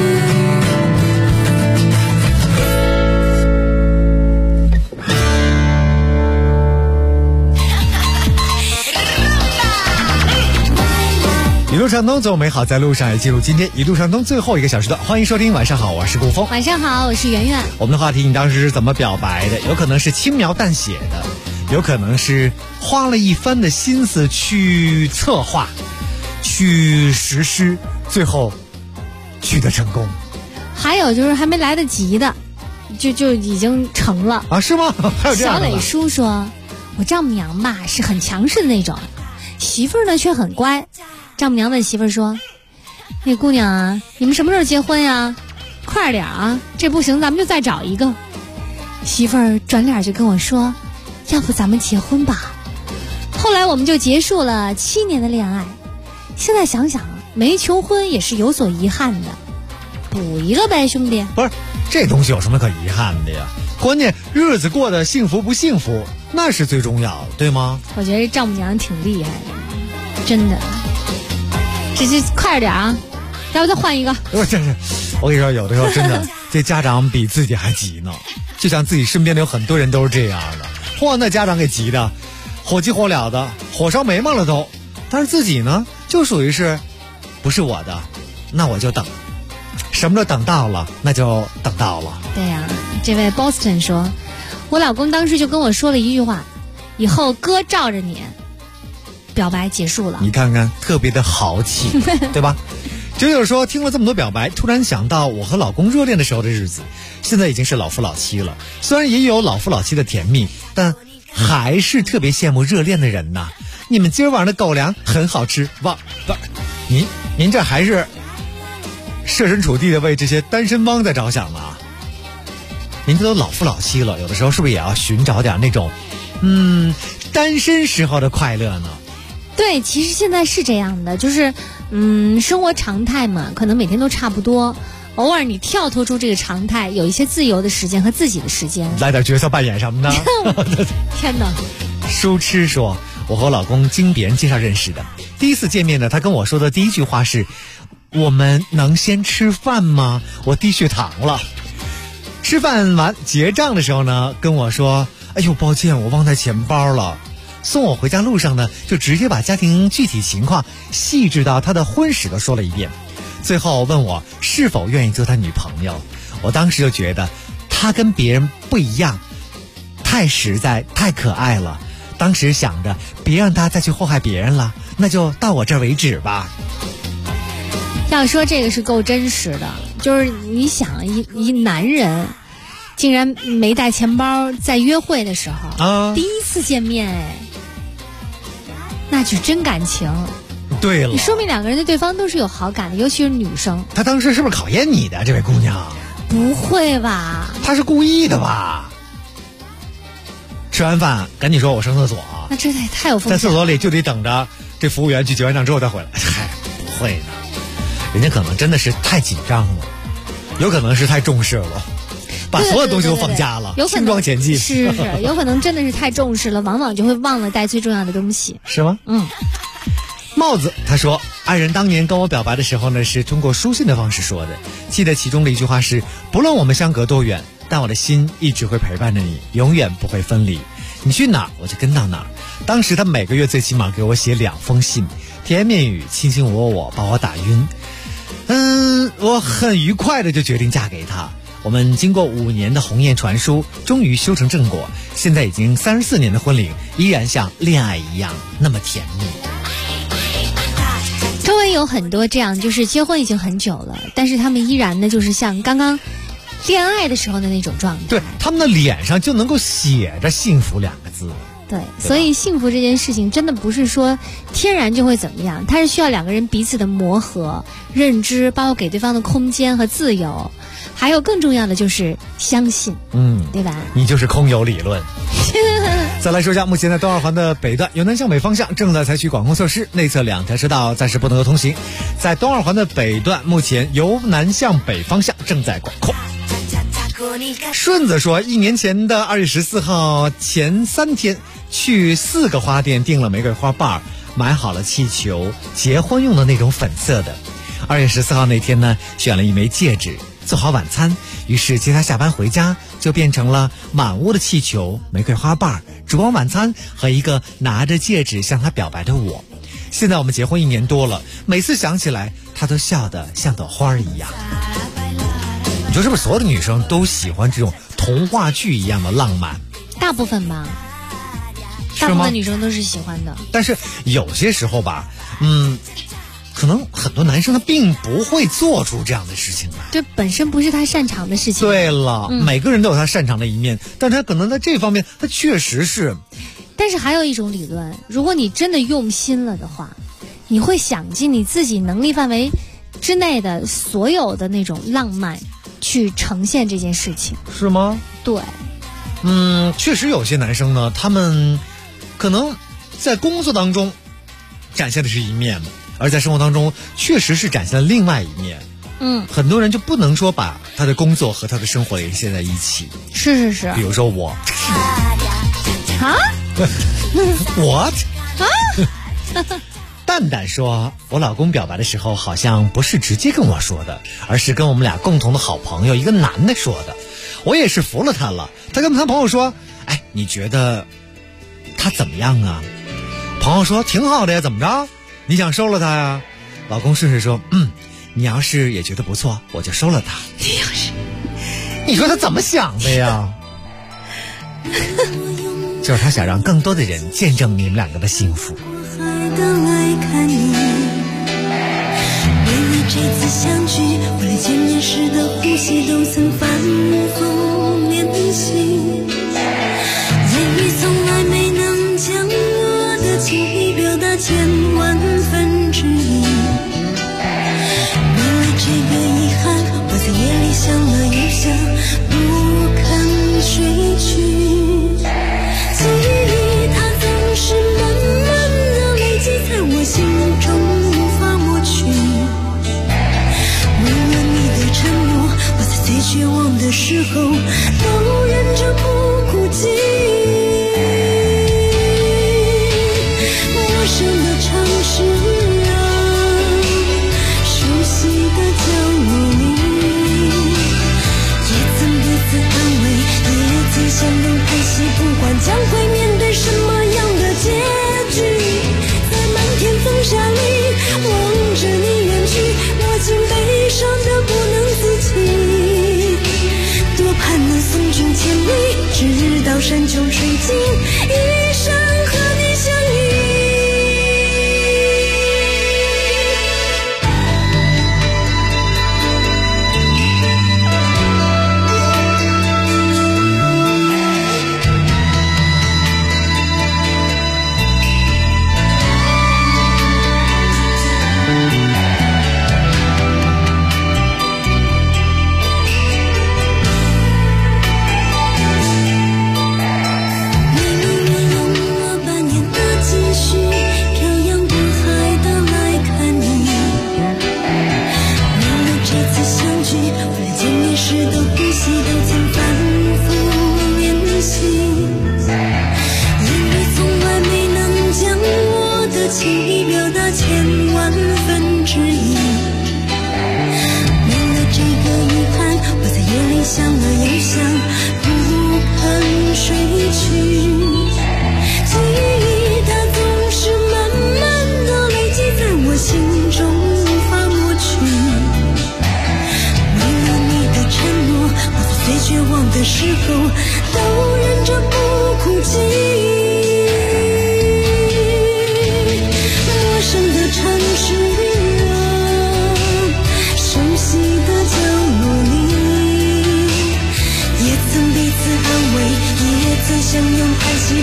一路畅通，总有美好在路上。也进入今天一路畅通最后一个小时段，欢迎收听。晚上好，我是顾峰。 晚上好，我是圆圆。我们的话题，你当时是怎么表白的？有可能是轻描淡写的，有可能是花了一番的心思去策划、去实施，最后取得成功。 还有就是还没来得及的，就已经成了啊？是吗？还有这样的？ 小磊叔说，我丈母娘吧是很强势的那种，媳妇儿呢却很乖。丈母娘问媳妇儿说：“那姑娘啊，你们什么时候结婚呀？快点啊！这不行，咱们就再找一个。”媳妇儿转脸就跟我说：“要不咱们结婚吧？”后来我们就结束了7年的恋爱。现在想想，没求婚也是有所遗憾的，补一个呗，兄弟。 不是，这东西有什么可遗憾的呀？关键日子过得幸福不幸福，那是最重要的，对吗？ 我觉得丈母娘挺厉害的，真的。这快点啊！要不再换一个？ 我跟你说，有的时候真的，这家长比自己还急呢。就像自己身边的有很多人都是这样的，嚯，那家长给急的，火急火燎的，火烧眉毛了都。但是自己呢，就属于是，不是我的，那我就等，什么都等到了，那就等到了。 对呀，这位 Boston 说，我老公当时就跟我说了一句话：“以后哥罩着你。”表白结束了， 你看看，特别的豪气，对吧？就有说听了这么多表白，突然想到我和老公热恋的时候的日子，现在已经是老夫老妻了。虽然也有老夫老妻的甜蜜，但还是特别羡慕热恋的人呐。你们今儿晚上的狗粮很好吃，哇！您这还是设身处地的为这些单身汪在着想了啊。您这都老夫老妻了，有的时候是不是也要寻找点那种单身时候的快乐呢？ 对，其实现在是这样的，就是生活常态嘛，可能每天都差不多，偶尔你跳脱出这个常态，有一些自由的时间和自己的时间， 来点角色扮演什么的。 天哪！ 书痴说，我和我老公经别人介绍认识的，第一次见面呢，他跟我说的第一句话是，我们能先吃饭吗？我低血糖了。吃饭完结账的时候呢，跟我说，哎呦抱歉，我忘带钱包了。送我回家路上呢，就直接把家庭具体情况细致到他的婚史都说了一遍，最后问我是否愿意做他女朋友。我当时就觉得他跟别人不一样，太实在太可爱了，当时想着别让他再去祸害别人了，那就到我这儿为止吧。 要说这个是够真实的，就是你想一男人竟然没带钱包，在约会的时候，第一次见面，哎，那就真感情。 对了， 你说明两个人对对方都是有好感的，尤其是女生。 他当时是不是考验你的这位姑娘？ 不会吧？ 他是故意的吧？吃完饭赶紧说我上厕所啊！ 那这太有风险了。 在厕所里就得等着这服务员去结完账之后再回来。嗨，不会的，人家可能真的是太紧张了，有可能是太重视了，把所有东西都放假了，轻装前进。 是，有可能真的是太重视了，往往就会忘了带最重要的东西。 是吗？帽子他说，爱人当年跟我表白的时候呢，是通过书信的方式说的。记得其中的一句话是，不论我们相隔多远，但我的心一直会陪伴着你，永远不会分离。你去哪儿我就跟到哪儿。当时他每个月最起码给我写2封信，甜言蜜语，卿卿我我，把我打晕。我很愉快的就决定嫁给他。我们经过5年的鸿雁传书，终于修成正果。现在已经34年的婚龄，依然像恋爱一样那么甜蜜。 周围有很多这样，就是结婚已经很久了，但是他们依然呢，就是像刚刚恋爱的时候的那种状态。 对，他们的脸上就能够写着幸福2个字。 对，所以幸福这件事情真的不是说天然就会怎么样，它是需要2个人彼此的磨合、认知，包括给对方的空间和自由，还有更重要的就是相信，对吧？ 你就是空有理论。再来说一下，目前在东二环的北段由南向北方向正在采取管控措施，内侧2条车道暂时不能够通行。在东二环的北段，目前由南向北方向正在管控。顺子说，1年前的2月14号前3天，去4个花店订了玫瑰花瓣，买好了气球，结婚用的那种粉色的。2月14号那天呢，选了1枚戒指，做好晚餐，于是接他下班回家，就变成了满屋的气球、玫瑰花瓣、烛光晚餐和一个拿着戒指向他表白的我。现在我们结婚1年多了，每次想起来，他都笑得像朵花一样。你说是不是所有的女生都喜欢这种童话剧一样的浪漫？ 大部分吧，大部分女生都是喜欢的。 但是有些时候吧，可能很多男生他并不会做出这样的事情来， 这本身不是他擅长的事情。 对了，每个人都有他擅长的一面，但他可能在这方面他确实是。 但是还有一种理论，如果你真的用心了的话，你会想尽你自己能力范围之内的所有的那种浪漫去呈现这件事情。 是吗？ 对。 确实有些男生呢，他们可能在工作当中展现的是一面，而在生活当中确实是展现了另外一面。很多人就不能说把他的工作和他的生活联系在一起。 是。 比如说我。 啊 ？What？ 蛋蛋说，我老公表白的时候好像不是直接跟我说的，而是跟我们俩共同的好朋友一个男的说的。我也是服了他了。他跟他朋友说，哎，你觉得他怎么样啊？朋友说挺好的呀，怎么着？你想收了他呀？老公顺势说，你要是也觉得不错，我就收了他。你说他怎么想的呀？就是他想让更多的人见证你们2个的幸福。 这次相聚，为了见面时的呼吸都曾反复练习，言语从来没能将我的情意表达1000万分之一。为了这个遗憾，我在夜里想了又想，不肯睡去。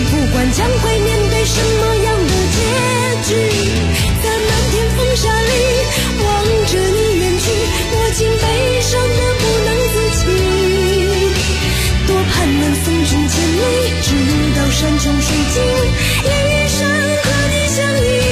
不管将会面对什么样的结局。在漫天风沙里望着你远去，我竟悲伤得不能自己。多盼能送君千里，直到山穷水尽，也一生和你相依。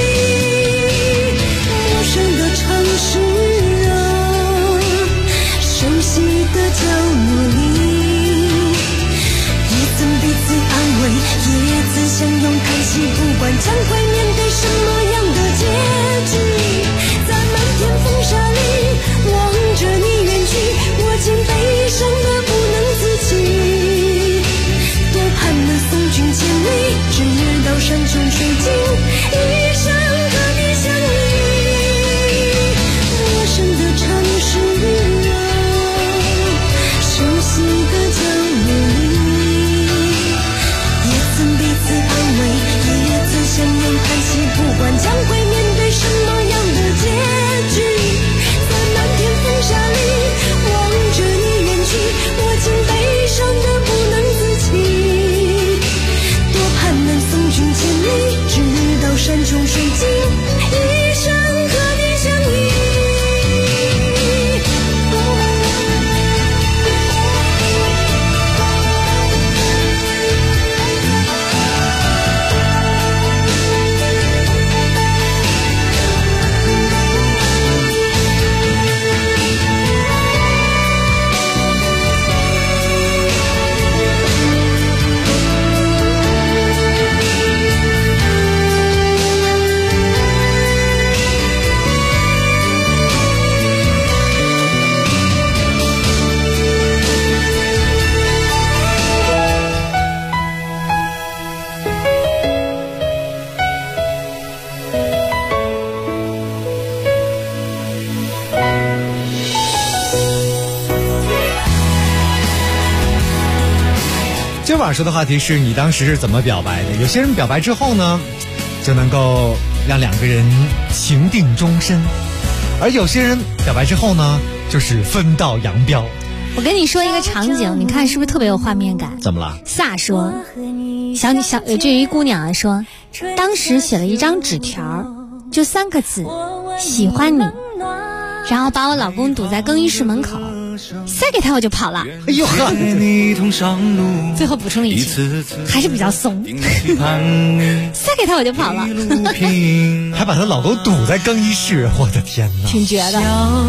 陌生的城市啊，熟悉的角落里，也曾彼此安慰，也曾相拥叹息。不管将会面对什么样的结局，在漫天风沙里望着你远去，我竟悲伤得不能自己。多盼能送君千里，直到山穷水尽，一生和你相依。陌生的城市啊，熟悉的角落里，也曾彼此安慰，也曾相拥叹息。不管将会面对什么样的结局，在漫天风沙里望着你远去，我竟悲伤得不能自己。多盼能送君千里，直到山穷水尽，一生和你相依。 今晚说的话题是你当时是怎么表白的？有些人表白之后呢，就能够让两个人情定终身，而有些人表白之后呢，就是分道扬镳。 我跟你说一个场景，你看是不是特别有画面感？ 怎么了？ 萨说，这一姑娘说，当时写了一张纸条，就3个字，喜欢你，然后把我老公堵在更衣室门口，塞给他我就跑了。 哎呦呵！ 最后补充了一句，还是比较怂，塞给他我就跑了， 还把她老公堵在更衣室，我的天哪， 挺绝的。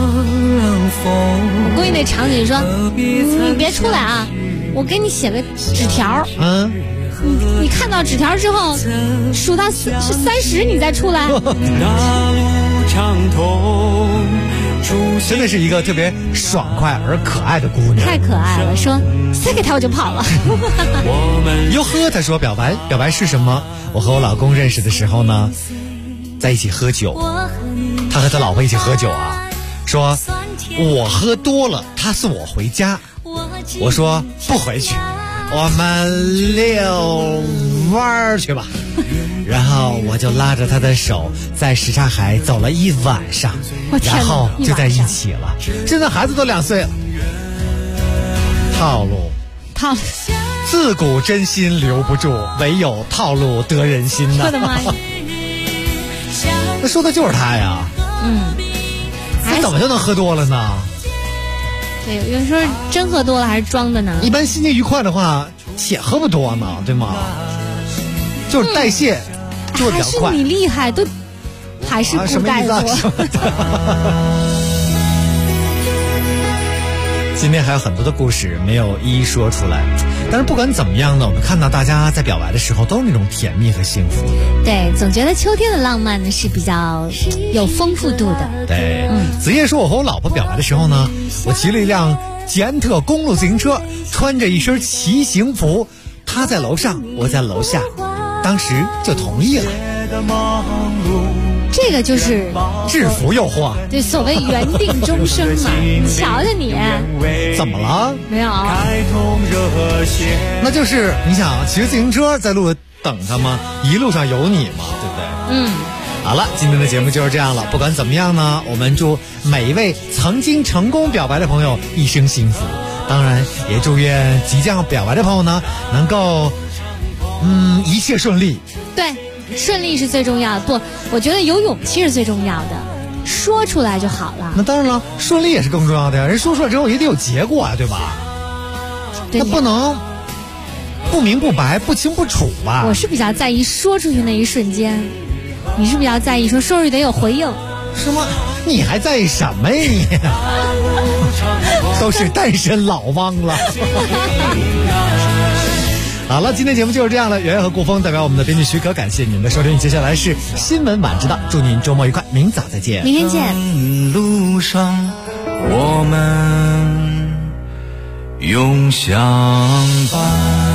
我估计那场景说，你别出来啊，我给你写个纸条，你看到纸条之后数到30你再出来。 真的是一个特别爽快而可爱的姑娘， 太可爱了。说塞给他我就跑了。 哟呵，他说表白是什么？我和我老公认识的时候呢，在一起喝酒，他和他老婆一起喝酒啊，说我喝多了，他送我回家，我说不回去，我们遛弯去吧。然后我就拉着他的手在什刹海走了一晚上，然后就在一起了。现在孩子都2岁了。套路，自古真心留不住，唯有套路得人心呐。 我的妈呀！ 那说的就是他呀。他怎么就能喝多了呢？ 对，有时候真喝多了还是装的呢。 一般心情愉快的话，且喝不多呢，对吗？就是代谢就比较快。 还是你厉害，都还是不带多。 今天还有很多的故事没有一一说出来，但是不管怎么样呢，我们看到大家在表白的时候都是那种甜蜜和幸福的。 对，总觉得秋天的浪漫呢是比较有丰富度的。 对，子夜说，我和我老婆表白的时候呢，我骑了一辆捷安特公路自行车，穿着一身骑行服，她在楼上，我在楼下，当时就同意了。 这个就是制服诱惑， 对，所谓缘定终生嘛。瞧瞧你， 怎么了？ 没有， 那就是你想骑着自行车在路等他吗？一路上有你嘛，对不对？好了，今天的节目就是这样了。不管怎么样呢，我们祝每一位曾经成功表白的朋友一生幸福。当然，也祝愿即将表白的朋友呢，能够一切顺利。 对，顺利是最重要的。不，我觉得有勇气是最重要的，说出来就好了。 那当然了，顺利也是更重要的呀。人说出来之后也得有结果呀，对吧？那不能不明不白、不清不楚吧？ 我是比较在意说出去那一瞬间，你是比较在意说出去得有回应。 是吗？你还在意什么呀你？都是单身老汪了。好了，今天节目就是这样了。圆圆和顾峰代表我们的编辑许可，感谢你们的收听。接下来是新闻晚知道，祝您周末愉快，明早再见。 明天见。 路上我们永相伴。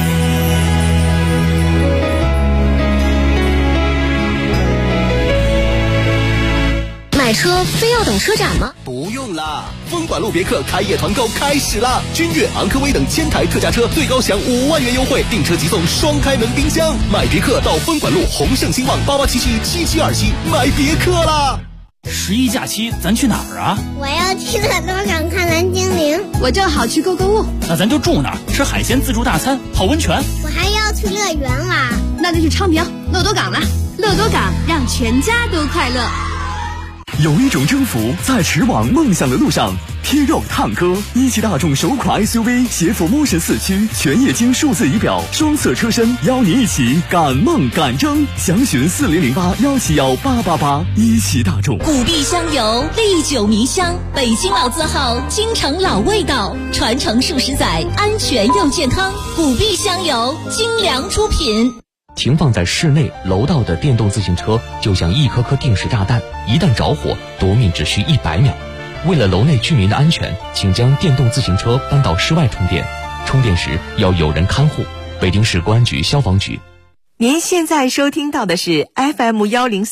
买车非要等车展吗？ 不用啦，分管路别克开业团购开始啦！君越、昂科威等1000台特价车，最高享5万元优惠，订车即送双开门冰箱。买别克到分管路宏盛兴旺88777727买别克啦 ！11假期咱去哪儿啊？ 我要去乐多港看蓝精灵。 我正好去购物。 那咱就住那儿，吃海鲜自助大餐，泡温泉。 我还要去乐园玩。 那就去昌平乐多港了。乐多港让全家都快乐。 有一种征服在驰往梦想的路上。T Roc 探歌，一汽大众首款 SUV， 携辅 Motion 4驱，全液晶数字仪表，双色车身，邀你一起赶梦赶征。详询4008171888。一汽大众。 古碧香油，历久弥香，北京老字号，京城老味道，传承数十载，安全又健康。古碧香油，精良出品。 停放在室内楼道的电动自行车就像一颗颗定时炸弹，一旦着火，夺命只需100秒。为了楼内居民的安全，请将电动自行车搬到室外充电，充电时要有人看护。北京市公安局消防局。 您现在收听到的是 FM104